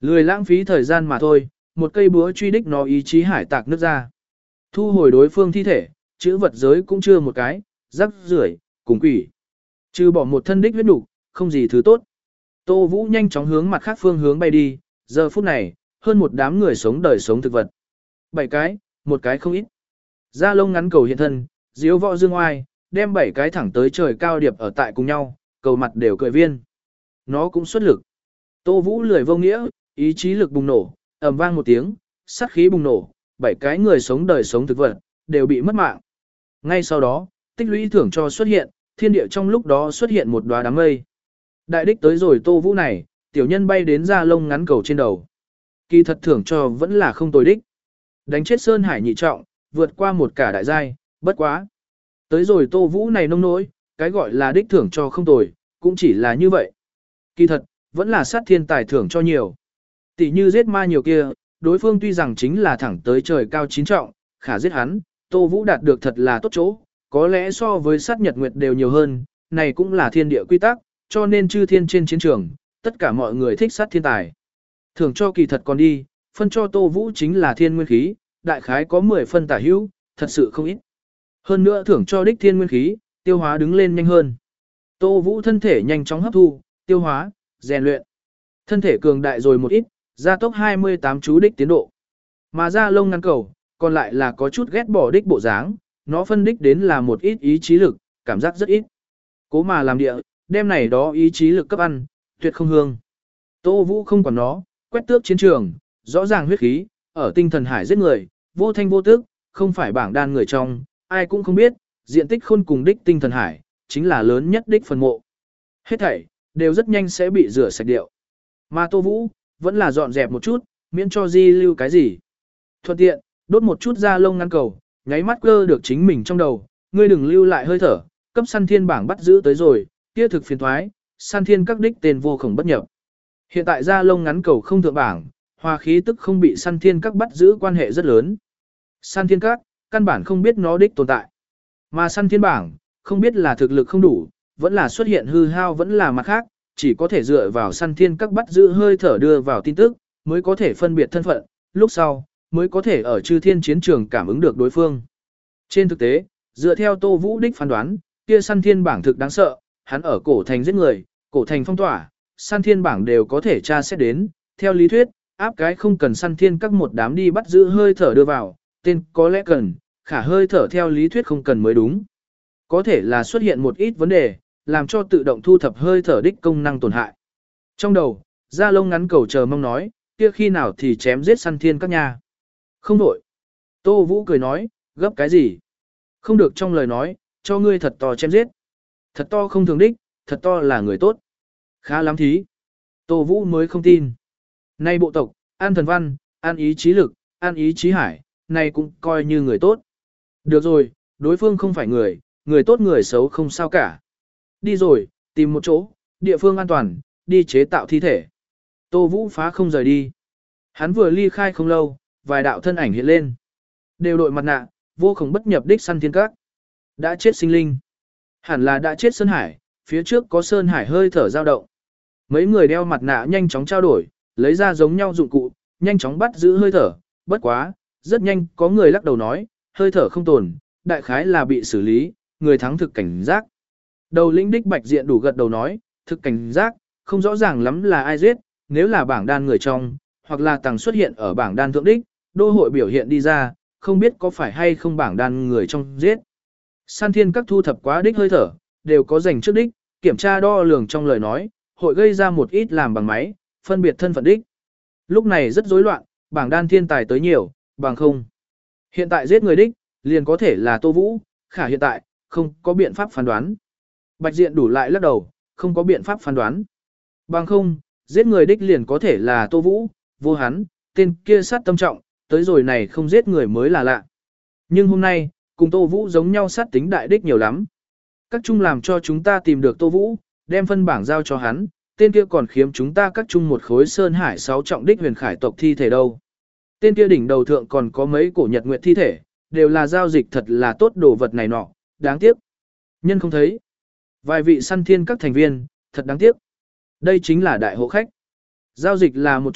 Lười lãng phí thời gian mà thôi, một cây búa truy đích nó ý chí hải tạc nước ra. Thu hồi đối phương thi thể, chữ vật giới cũng chưa một cái, rắc rưởi, cùng quỷ. Trừ bỏ một thân đích huyết đủ, không gì thứ tốt. Tô Vũ nhanh chóng hướng mặt khác phương hướng bay đi, giờ phút này, hơn một đám người sống đời sống thực vật. Bảy cái, một cái không ít. Da lông ngắn cầu hiện thân, diếu võ dương oai, đem bảy cái thẳng tới trời cao điệp ở tại cùng nhau, cầu mặt đều cười viên. Nó cũng xuất lực. Tô Vũ lười vô nghĩa, ý chí lực bùng nổ, ầm vang một tiếng, sát khí bùng nổ, bảy cái người sống đời sống thực vật, đều bị mất mạng. Ngay sau đó, tích lũy thưởng cho xuất hiện, thiên địa trong lúc đó xuất hiện một đóa đám mây. Đại đích tới rồi Tô Vũ này, tiểu nhân bay đến ra lông ngắn cầu trên đầu. Kỳ thật thưởng cho vẫn là không tồi đích. Đánh chết Sơn Hải nhị trọng, vượt qua một cả đại giai, bất quá. Tới rồi Tô Vũ này nông nỗi, cái gọi là đích thưởng cho không tồi, cũng chỉ là như vậy. Kỳ thật, vẫn là sát thiên tài thưởng cho nhiều. Tỷ như giết ma nhiều kia, đối phương tuy rằng chính là thẳng tới trời cao chín trọng, khả giết hắn, Tô Vũ đạt được thật là tốt chỗ, có lẽ so với sát nhật nguyệt đều nhiều hơn, này cũng là thiên địa quy tắc, cho nên chư thiên trên chiến trường, tất cả mọi người thích sát thiên tài. Thưởng cho kỳ thật còn đi, phân cho Tô Vũ chính là thiên nguyên khí, đại khái có mười phân tả hữu, thật sự không ít. Hơn nữa thưởng cho đích thiên nguyên khí, tiêu hóa đứng lên nhanh hơn. Tô Vũ thân thể nhanh chóng hấp thu, tiêu hóa, rèn luyện. Thân thể cường đại rồi một ít, gia tốc hai mươi tám chú đích tiến độ. Mà ra lông ngăn cầu, còn lại là có chút ghét bỏ đích bộ dáng, nó phân đích đến là một ít ý chí lực, cảm giác rất ít. Cố mà làm địa, đem này đó ý chí lực cấp ăn, tuyệt không hương. Tô Vũ không quản nó, quét tước chiến trường, rõ ràng huyết khí, ở tinh thần hải giết người, vô thanh vô tức, không phải bảng đan người trong, ai cũng không biết, diện tích khôn cùng đích tinh thần hải, chính là lớn nhất đích phần mộ. Hết thảy, đều rất nhanh sẽ bị rửa sạch điệu. Mà Tô Vũ, vẫn là dọn dẹp một chút, miễn cho di lưu cái gì. Thuận tiện, đốt một chút da lông ngăn cầu, nháy mắt cơ được chính mình trong đầu, ngươi đừng lưu lại hơi thở, cấp săn thiên bảng bắt giữ tới rồi, kia thực phiền thoái, săn thiên các đích tên vô khổng bất nhập. Hiện tại da lông ngắn cầu không thượng bảng, hòa khí tức không bị săn thiên các bắt giữ quan hệ rất lớn. Săn thiên các, căn bản không biết nó đích tồn tại. Mà săn thiên bảng, không biết là thực lực không đủ, vẫn là xuất hiện hư hao vẫn là mặt khác, chỉ có thể dựa vào săn thiên các bắt giữ hơi thở đưa vào tin tức, mới có thể phân biệt thân phận, lúc sau, mới có thể ở chư thiên chiến trường cảm ứng được đối phương. Trên thực tế, dựa theo Tô Vũ đích phán đoán, kia săn thiên bảng thực đáng sợ, hắn ở cổ thành giết người, cổ thành phong tỏa, săn thiên bảng đều có thể tra xét đến, theo lý thuyết, áp cái không cần săn thiên các một đám đi bắt giữ hơi thở đưa vào, tên có lẽ cần, khả hơi thở theo lý thuyết không cần mới đúng. Có thể là xuất hiện một ít vấn đề, làm cho tự động thu thập hơi thở đích công năng tổn hại. Trong đầu, da lông ngắn cầu chờ mong nói, kia khi nào thì chém giết săn thiên các nhà. Không đổi. Tô Vũ cười nói, gấp cái gì? Không được trong lời nói, cho ngươi thật to chém giết. Thật to không thường đích, thật to là người tốt. Khá lắm thí. Tô Vũ mới không tin. Nay bộ tộc, an thần văn, an ý chí lực, an ý chí hải, này cũng coi như người tốt. Được rồi, đối phương không phải người, người tốt người xấu không sao cả. Đi rồi, tìm một chỗ, địa phương an toàn, đi chế tạo thi thể. Tô Vũ phá không rời đi. Hắn vừa ly khai không lâu, vài đạo thân ảnh hiện lên. Đều đội mặt nạ, vô khổng bất nhập đích săn thiên các. Đã chết sinh linh. Hẳn là đã chết Sơn Hải, phía trước có Sơn Hải hơi thở dao động. Mấy người đeo mặt nạ nhanh chóng trao đổi, lấy ra giống nhau dụng cụ, nhanh chóng bắt giữ hơi thở. Bất quá, rất nhanh có người lắc đầu nói, hơi thở không tồn, đại khái là bị xử lý, người thắng thực cảnh giác. Đầu lĩnh đích bạch diện đủ gật đầu nói, thực cảnh giác, không rõ ràng lắm là ai giết, nếu là bảng đan người trong, hoặc là tàng xuất hiện ở bảng đan thượng đích, đô hội biểu hiện đi ra, không biết có phải hay không bảng đan người trong giết. San thiên các thu thập quá đích hơi thở, đều có dành trước đích, kiểm tra đo lường trong lời nói, hội gây ra một ít làm bằng máy, phân biệt thân phận đích. Lúc này rất rối loạn, bảng đan thiên tài tới nhiều, bằng không. Hiện tại giết người đích, liền có thể là Tô Vũ, khả hiện tại, không có biện pháp phán đoán. Bạch diện đủ lại lắc đầu, không có biện pháp phán đoán. Bằng không, giết người đích liền có thể là Tô Vũ, vô hắn, tên kia sát tâm trọng, tới rồi này không giết người mới là lạ. Nhưng hôm nay, cùng Tô Vũ giống nhau sát tính đại đích nhiều lắm. Các chung làm cho chúng ta tìm được Tô Vũ, đem phân bảng giao cho hắn, tên kia còn khiếm chúng ta các chung một khối Sơn Hải sáu trọng đích huyền khải tộc thi thể đâu. Tên kia đỉnh đầu thượng còn có mấy cổ nhật nguyệt thi thể, đều là giao dịch thật là tốt đồ vật này nọ, đáng tiếc. Nhân không thấy. Vài vị săn thiên các thành viên, thật đáng tiếc. Đây chính là đại hộ khách. Giao dịch là một chút,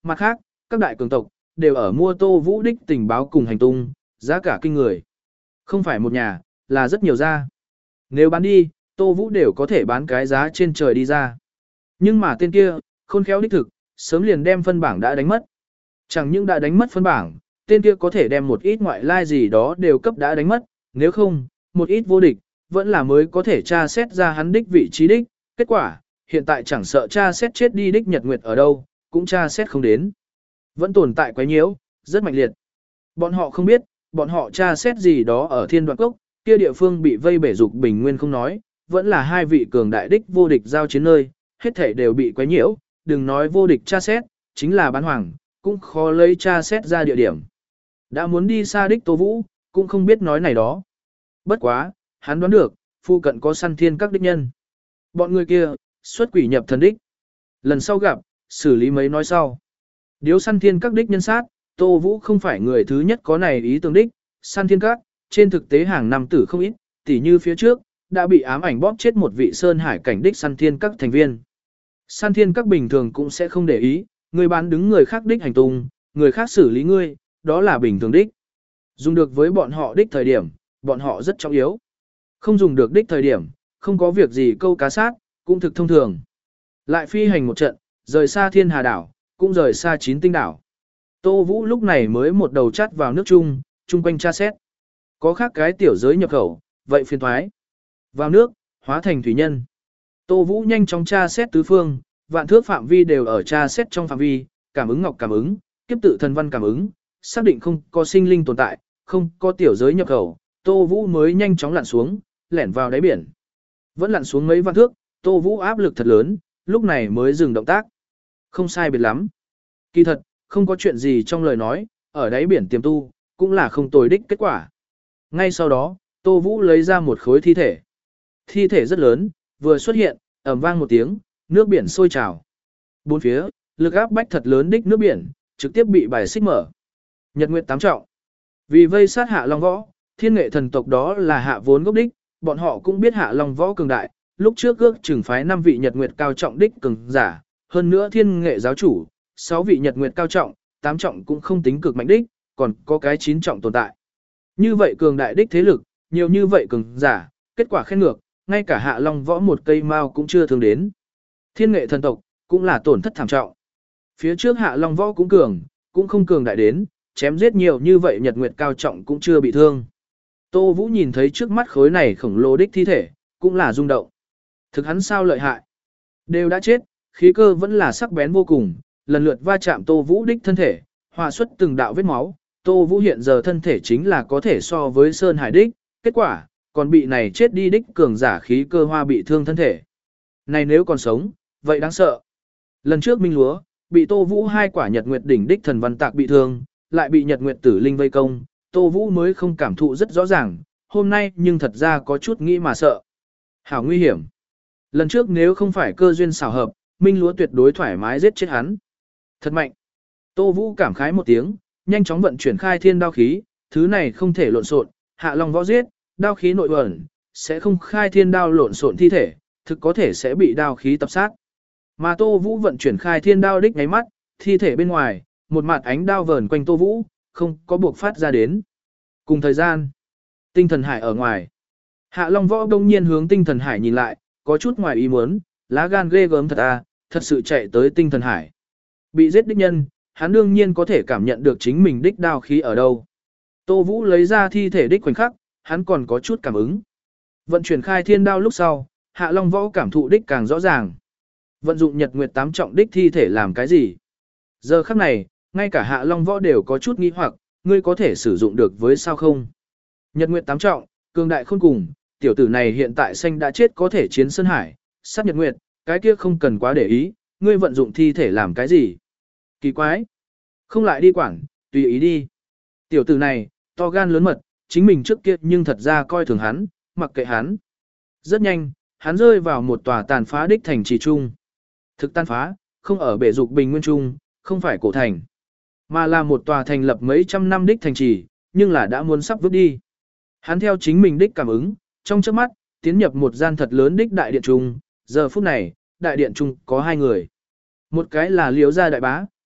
mặt khác, các đại cường tộc, đều ở mua Tô Vũ đích tình báo cùng hành tung, giá cả kinh người. Không phải một nhà, là rất nhiều gia. Nếu bán đi, Tô Vũ đều có thể bán cái giá trên trời đi ra. Nhưng mà tên kia, khôn khéo đích thực, sớm liền đem phân bảng đã đánh mất. Chẳng những đã đánh mất phân bảng, tên kia có thể đem một ít ngoại lai gì đó đều cấp đã đánh mất, nếu không, một ít vô địch, vẫn là mới có thể tra xét ra hắn đích vị trí đích. Kết quả, hiện tại chẳng sợ tra xét chết đi đích Nhật Nguyệt ở đâu, cũng tra xét không đến. Vẫn tồn tại quái nhiễu, rất mạnh liệt. Bọn họ không biết, bọn họ tra xét gì đó ở thiên đoạn cốc, kia địa phương bị vây bể dục bình nguyên không nói, vẫn là hai vị cường đại đích vô địch giao chiến nơi, hết thể đều bị quái nhiễu, đừng nói vô địch tra xét, chính là bán hoàng, cũng khó lấy tra xét ra địa điểm. Đã muốn đi xa đích Tô Vũ, cũng không biết nói này đó. Bất quá, hắn đoán được, phu cận có săn thiên các đích nhân. Bọn người kia, xuất quỷ nhập thần đích. Lần sau gặp, xử lý mấy nói sau. Điếu săn thiên các đích nhân sát, Tô Vũ không phải người thứ nhất có này ý tưởng đích, săn thiên các, trên thực tế hàng năm tử không ít, tỉ như phía trước, đã bị ám ảnh bóp chết một vị sơn hải cảnh đích săn thiên các thành viên. Săn thiên các bình thường cũng sẽ không để ý, người bán đứng người khác đích hành tung, người khác xử lý ngươi, đó là bình thường đích. Dùng được với bọn họ đích thời điểm, bọn họ rất trọng yếu. Không dùng được đích thời điểm, không có việc gì câu cá sát, cũng thực thông thường. Lại phi hành một trận, rời xa thiên hà đảo, cũng rời xa chín tinh đảo. Tô Vũ lúc này mới một đầu chắt vào nước chung, chung quanh tra xét. Có khác cái tiểu giới nhập khẩu, vậy phiền thoái. Vào nước, hóa thành thủy nhân. Tô Vũ nhanh chóng tra xét tứ phương, vạn thước phạm vi đều ở tra xét trong phạm vi, cảm ứng ngọc cảm ứng, kiếp tự thần văn cảm ứng, xác định không có sinh linh tồn tại, không có tiểu giới nhập khẩu, Tô Vũ mới nhanh chóng lặn xuống, lẻn vào đáy biển. Vẫn lặn xuống mấy vạn thước, Tô Vũ áp lực thật lớn, lúc này mới dừng động tác. Không sai biệt lắm. Kỳ thật, không có chuyện gì trong lời nói, ở đáy biển tiềm tu, cũng là không tồi đích kết quả. Ngay sau đó, Tô Vũ lấy ra một khối thi thể. Thi thể rất lớn, vừa xuất hiện, ầm vang một tiếng, nước biển sôi trào. Bốn phía, lực áp bách thật lớn đích nước biển, trực tiếp bị bài xích mở. Nhật Nguyệt tám trọng. Vì vây sát Hạ Long Võ, thiên nghệ thần tộc đó là hạ vốn gốc đích, bọn họ cũng biết Hạ Long Võ cường đại, lúc trước ước chừng phái năm vị Nhật Nguyệt cao trọng đích cường giả, hơn nữa thiên nghệ giáo chủ, sáu vị Nhật Nguyệt cao trọng, tám trọng cũng không tính cực mạnh đích, còn có cái chín trọng tồn tại. Như vậy cường đại đích thế lực, nhiều như vậy cường giả, kết quả khen ngược, ngay cả Hạ Long Võ một cây mao cũng chưa thương đến. Thiên nghệ thần tộc, cũng là tổn thất thảm trọng. Phía trước Hạ Long Võ cũng cường, cũng không cường đại đến, chém giết nhiều như vậy Nhật Nguyệt cao trọng cũng chưa bị thương. Tô Vũ nhìn thấy trước mắt khối này khổng lồ đích thi thể, cũng là rung động. Thực hắn sao lợi hại. Đều đã chết, khí cơ vẫn là sắc bén vô cùng, lần lượt va chạm Tô Vũ đích thân thể, hòa xuất từng đạo vết máu. Tô Vũ hiện giờ thân thể chính là có thể so với Sơn Hải đích, kết quả, còn bị này chết đi đích cường giả khí cơ hoa bị thương thân thể. Này nếu còn sống, vậy đáng sợ. Lần trước Minh Lúa, bị Tô Vũ hai quả Nhật Nguyệt đỉnh đích thần văn tạc bị thương, lại bị Nhật Nguyệt tử linh vây công, Tô Vũ mới không cảm thụ rất rõ ràng, hôm nay nhưng thật ra có chút nghĩ mà sợ. Hảo nguy hiểm. Lần trước nếu không phải cơ duyên xảo hợp, Minh Lúa tuyệt đối thoải mái giết chết hắn. Thật mạnh. Tô Vũ cảm khái một tiếng, nhanh chóng vận chuyển khai thiên đao khí, thứ này không thể lộn xộn, Hạ Long Võ giết, đao khí nội ẩn, sẽ không khai thiên đao lộn xộn thi thể, thực có thể sẽ bị đao khí tập sát. Mà Tô Vũ vận chuyển khai thiên đao đích ngáy mắt, thi thể bên ngoài, một mặt ánh đao vờn quanh Tô Vũ, không có buộc phát ra đến. Cùng thời gian, tinh thần hải ở ngoài. Hạ Long Võ đông nhiên hướng tinh thần hải nhìn lại, có chút ngoài ý muốn, lá gan ghê gớm thật à, thật sự chạy tới tinh thần hải. Bị giết đích nhân, hắn đương nhiên có thể cảm nhận được chính mình đích đao khí ở đâu. Tô Vũ lấy ra thi thể đích khoảnh khắc, hắn còn có chút cảm ứng. Vận chuyển khai thiên đao lúc sau, Hạ Long Võ cảm thụ đích càng rõ ràng. Vận dụng Nhật Nguyệt tám trọng đích thi thể làm cái gì? Giờ khắc này, ngay cả Hạ Long Võ đều có chút nghi hoặc, ngươi có thể sử dụng được với sao không? Nhật Nguyệt tám trọng, cường đại khôn cùng, tiểu tử này hiện tại xanh đã chết có thể chiến Sơn Hải, sát Nhật Nguyệt, cái kia không cần quá để ý, ngươi vận dụng thi thể làm cái gì? Kỳ quái. Không lại đi quản, tùy ý đi. Tiểu tử này, to gan lớn mật, chính mình trước kia nhưng thật ra coi thường hắn, mặc kệ hắn. Rất nhanh, hắn rơi vào một tòa tàn phá đích thành trì trung. Thực tan phá, không ở bể dục bình nguyên trung, không phải cổ thành, mà là một tòa thành lập mấy trăm năm đích thành trì, nhưng là đã muốn sắp vứt đi. Hắn theo chính mình đích cảm ứng, trong chớp mắt, tiến nhập một gian thật lớn đích đại điện trung, giờ phút này, đại điện trung có hai người. Một cái là Liễu gia đại bá,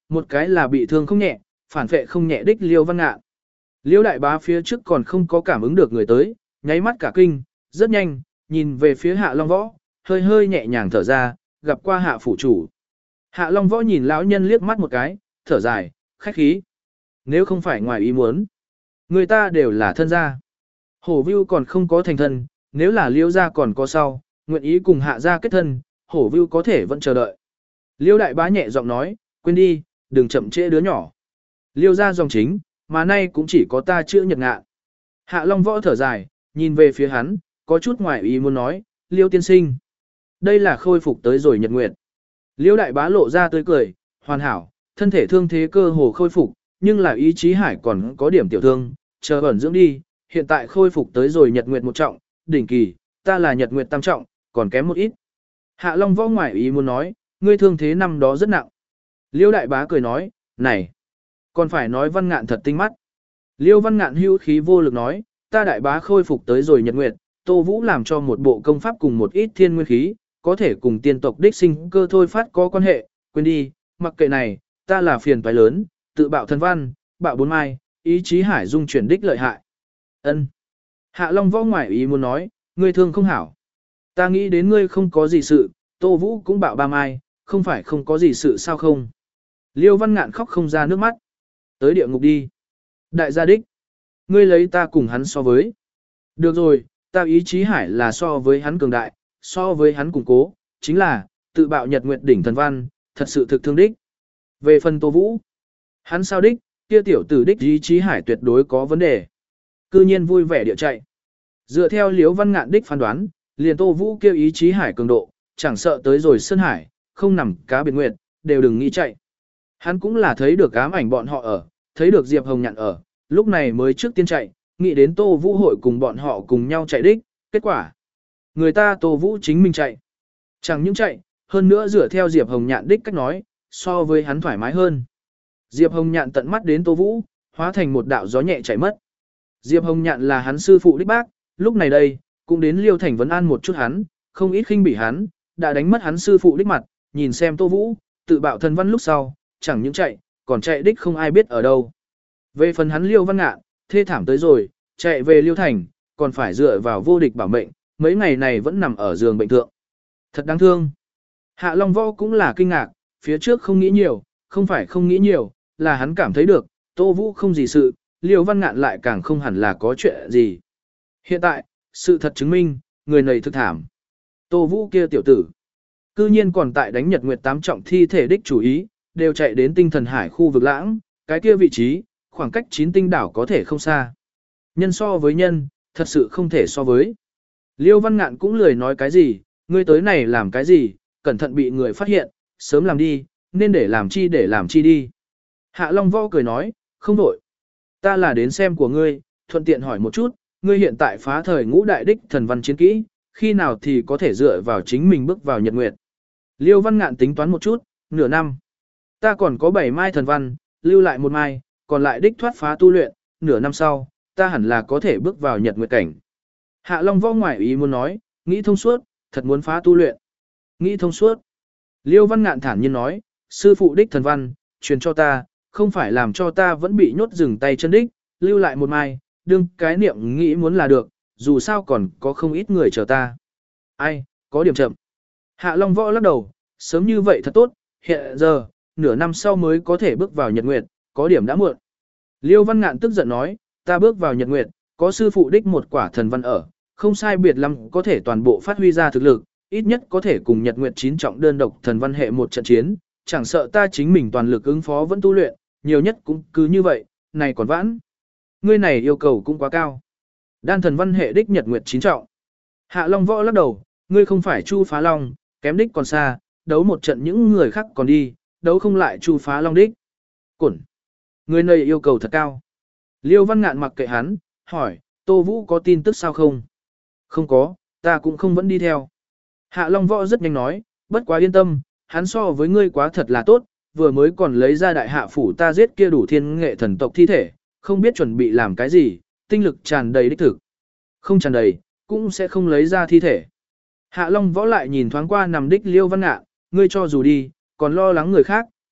một cái là bị thương không nhẹ, phản vệ không nhẹ đích Liêu Văn Ngạn. Liêu đại bá phía trước còn không có cảm ứng được người tới, nháy mắt cả kinh, rất nhanh, nhìn về phía Hạ Long Võ, hơi hơi nhẹ nhàng thở ra, gặp qua Hạ phủ chủ. Hạ Long Võ nhìn lão nhân liếc mắt một cái, thở dài, khách khí. Nếu không phải ngoài ý muốn, người ta đều là thân gia. Hổ Vưu còn không có thành thân, nếu là Liêu gia còn có sau, nguyện ý cùng Hạ gia kết thân, Hổ Vưu có thể vẫn chờ đợi. Liêu đại bá nhẹ giọng nói, quên đi, đừng chậm trễ đứa nhỏ. Liêu gia dòng chính, mà nay cũng chỉ có ta chữa Nhật Ngạn. Hạ Long Võ thở dài, nhìn về phía hắn, có chút ngoài ý muốn nói, Liêu tiên sinh. Đây là khôi phục tới rồi Nhật Nguyệt. Liêu đại bá lộ ra tươi cười, hoàn hảo, thân thể thương thế cơ hồ khôi phục, nhưng là ý chí hải còn có điểm tiểu thương, chờ ẩn dưỡng đi, hiện tại khôi phục tới rồi Nhật Nguyệt một trọng, đỉnh kỳ, ta là Nhật Nguyệt tam trọng, còn kém một ít. Hạ Long Võ ngoài ý muốn nói, ngươi thương thế năm đó rất nặng. Liêu đại bá cười nói, này, còn phải nói Văn Ngạn thật tinh mắt. Liêu Văn Ngạn hữu khí vô lực nói, ta đại bá khôi phục tới rồi Nhật Nguyệt, Tô Vũ làm cho một bộ công pháp cùng một ít thiên nguyên khí, có thể cùng tiên tộc đích sinh cơ thôi phát có quan hệ, quên đi, mặc kệ này, ta là phiền toái lớn, tự bạo thần văn, bạo bốn mai, ý chí hải dung chuyển đích lợi hại. Ân. Hạ Long Võ ngoại ý muốn nói, ngươi thương không hảo. Ta nghĩ đến ngươi không có gì sự, Tô Vũ cũng bạo ba mai, không phải không có gì sự sao không. Liêu Văn Ngạn khóc không ra nước mắt. Tới địa ngục đi. Đại gia đích. Ngươi lấy ta cùng hắn so với. Được rồi, ta ý chí hải là so với hắn cường đại, so với hắn củng cố, chính là, tự bạo Nhật Nguyệt đỉnh thần văn, thật sự thực thương đích. Về phần Tô Vũ, hắn sao đích, kia tiểu tử đích ý chí hải tuyệt đối có vấn đề. Cư nhiên vui vẻ địa chạy. Dựa theo Liễu Văn Ngạn đích phán đoán, liền Tô Vũ kêu ý chí hải cường độ, chẳng sợ tới rồi Sơn Hải, không nằm cá biệt nguyệt, đều đừng nghĩ chạy. Hắn cũng là thấy được ám ảnh bọn họ ở, thấy được Diệp Hồng Nhạn ở, lúc này mới trước tiên chạy, nghĩ đến Tô Vũ hội cùng bọn họ cùng nhau chạy đích, kết quả. Người ta Tô Vũ chính mình chạy. Chẳng những chạy, hơn nữa dựa theo Diệp Hồng Nhạn đích cách nói, so với hắn thoải mái hơn. Diệp Hồng Nhạn tận mắt đến Tô Vũ, hóa thành một đạo gió nhẹ chạy mất. Diệp Hồng Nhạn là hắn sư phụ đích bác, lúc này đây, cũng đến Liêu Thành vấn an một chút hắn, không ít khinh bỉ hắn, đã đánh mất hắn sư phụ đích mặt, nhìn xem Tô Vũ, tự bạo thần văn lúc sau, chẳng những chạy, còn chạy đích không ai biết ở đâu. Về phần hắn Liêu Văn Ngạn, thê thảm tới rồi, chạy về Liêu Thành, còn phải dựa vào vô địch bảo mệnh, mấy ngày này vẫn nằm ở giường bệnh thượng. Thật đáng thương. Hạ Long Võ cũng là kinh ngạc, phía trước không nghĩ nhiều, không phải không nghĩ nhiều, là hắn cảm thấy được, Tô Vũ không gì sự, Liêu Văn Ngạn lại càng không hẳn là có chuyện gì. Hiện tại, sự thật chứng minh, người này thực thảm. Tô Vũ kia tiểu tử, cư nhiên còn tại đánh Nhật Nguyệt tám trọng thi thể đích chủ ý, đều chạy đến tinh thần hải khu vực lãng, cái kia vị trí, khoảng cách chín tinh đảo có thể không xa. Nhân so với nhân, thật sự không thể so với. Liêu Văn Ngạn cũng lười nói cái gì, ngươi tới này làm cái gì, cẩn thận bị người phát hiện, sớm làm đi, nên để làm chi để làm chi đi. Hạ Long Võ cười nói, không đổi. Ta là đến xem của ngươi, thuận tiện hỏi một chút, ngươi hiện tại phá thời ngũ đại đích thần văn chiến kỹ, khi nào thì có thể dựa vào chính mình bước vào Nhật Nguyệt. Liêu Văn Ngạn tính toán một chút, nửa năm. Ta còn có bảy mai thần văn, lưu lại một mai, còn lại đích thoát phá tu luyện, nửa năm sau, ta hẳn là có thể bước vào Nhật Nguyệt cảnh. Hạ Long Võ ngoại ý muốn nói, nghĩ thông suốt, thật muốn phá tu luyện. Nghĩ thông suốt. Liêu Văn Ngạn thản nhiên nói, sư phụ đích thần văn, truyền cho ta, không phải làm cho ta vẫn bị nhốt dừng tay chân đích, lưu lại một mai, đương cái niệm nghĩ muốn là được, dù sao còn có không ít người chờ ta. Ai, có điểm chậm. Hạ Long Võ lắc đầu, sớm như vậy thật tốt, hiện giờ, nửa năm sau mới có thể bước vào Nhật Nguyệt, có điểm đã muộn. Liêu Văn Ngạn tức giận nói, ta bước vào Nhật Nguyệt, có sư phụ đích một quả thần văn ở, không sai biệt lắm có thể toàn bộ phát huy ra thực lực, ít nhất có thể cùng Nhật Nguyệt chín trọng đơn độc thần văn hệ một trận chiến, chẳng sợ ta chính mình toàn lực ứng phó vẫn tu luyện, nhiều nhất cũng cứ như vậy, này còn vãn. Ngươi này yêu cầu cũng quá cao. Đan thần văn hệ đích Nhật Nguyệt chín trọng. Hạ Long Võ lắc đầu, ngươi không phải Chu Phá Long, kém đích còn xa, đấu một trận những người khác còn đi, đấu không lại Chu Phá Long đích. Cổn. Ngươi này yêu cầu thật cao. Liêu Văn Ngạn mặc kệ hắn, hỏi, Tô Vũ có tin tức sao không? Không có, ta cũng không vẫn đi theo. Hạ Long Võ rất nhanh nói, bất quá yên tâm, hắn so với ngươi quá thật là tốt, vừa mới còn lấy ra đại hạ phủ ta giết kia đủ thiên nghệ thần tộc thi thể, không biết chuẩn bị làm cái gì, tinh lực tràn đầy đích thực. Không tràn đầy, cũng sẽ không lấy ra thi thể. Hạ Long Võ lại nhìn thoáng qua nằm đích Liêu Văn Ngạn, ngươi cho dù đi, còn lo lắng người khác,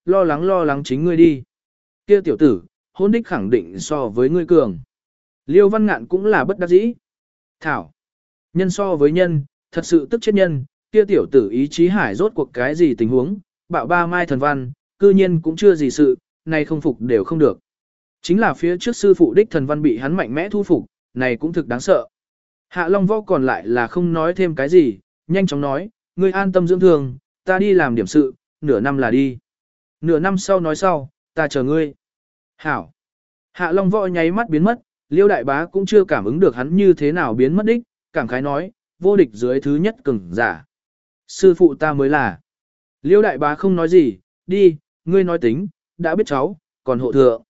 lo lắng lo lắng chính ngươi đi. Kia tiểu tử, hôn đích khẳng định so với ngươi cường. Liêu Văn Ngạn cũng là bất đắc dĩ. Thảo, nhân so với nhân, thật sự tức chết nhân, kia tiểu tử ý chí hải rốt cuộc cái gì tình huống, bạo ba mai thần văn, cư nhiên cũng chưa gì sự, này không phục đều không được. Chính là phía trước sư phụ đích thần văn bị hắn mạnh mẽ thu phục, này cũng thực đáng sợ. Hạ Long Võ còn lại là không nói thêm cái gì, nhanh chóng nói, ngươi an tâm dưỡng thương, ta đi làm điểm sự, nửa năm là đi. Nửa năm sau nói sau, ta chờ ngươi. Hảo. Hạ Long Võ nháy mắt biến mất, Liêu Đại Bá cũng chưa cảm ứng được hắn như thế nào biến mất đích, cảm khái nói, vô địch dưới thứ nhất cường giả. Sư phụ ta mới là. Liêu Đại Bá không nói gì, đi, ngươi nói tính, đã biết cháu, còn hộ thượng.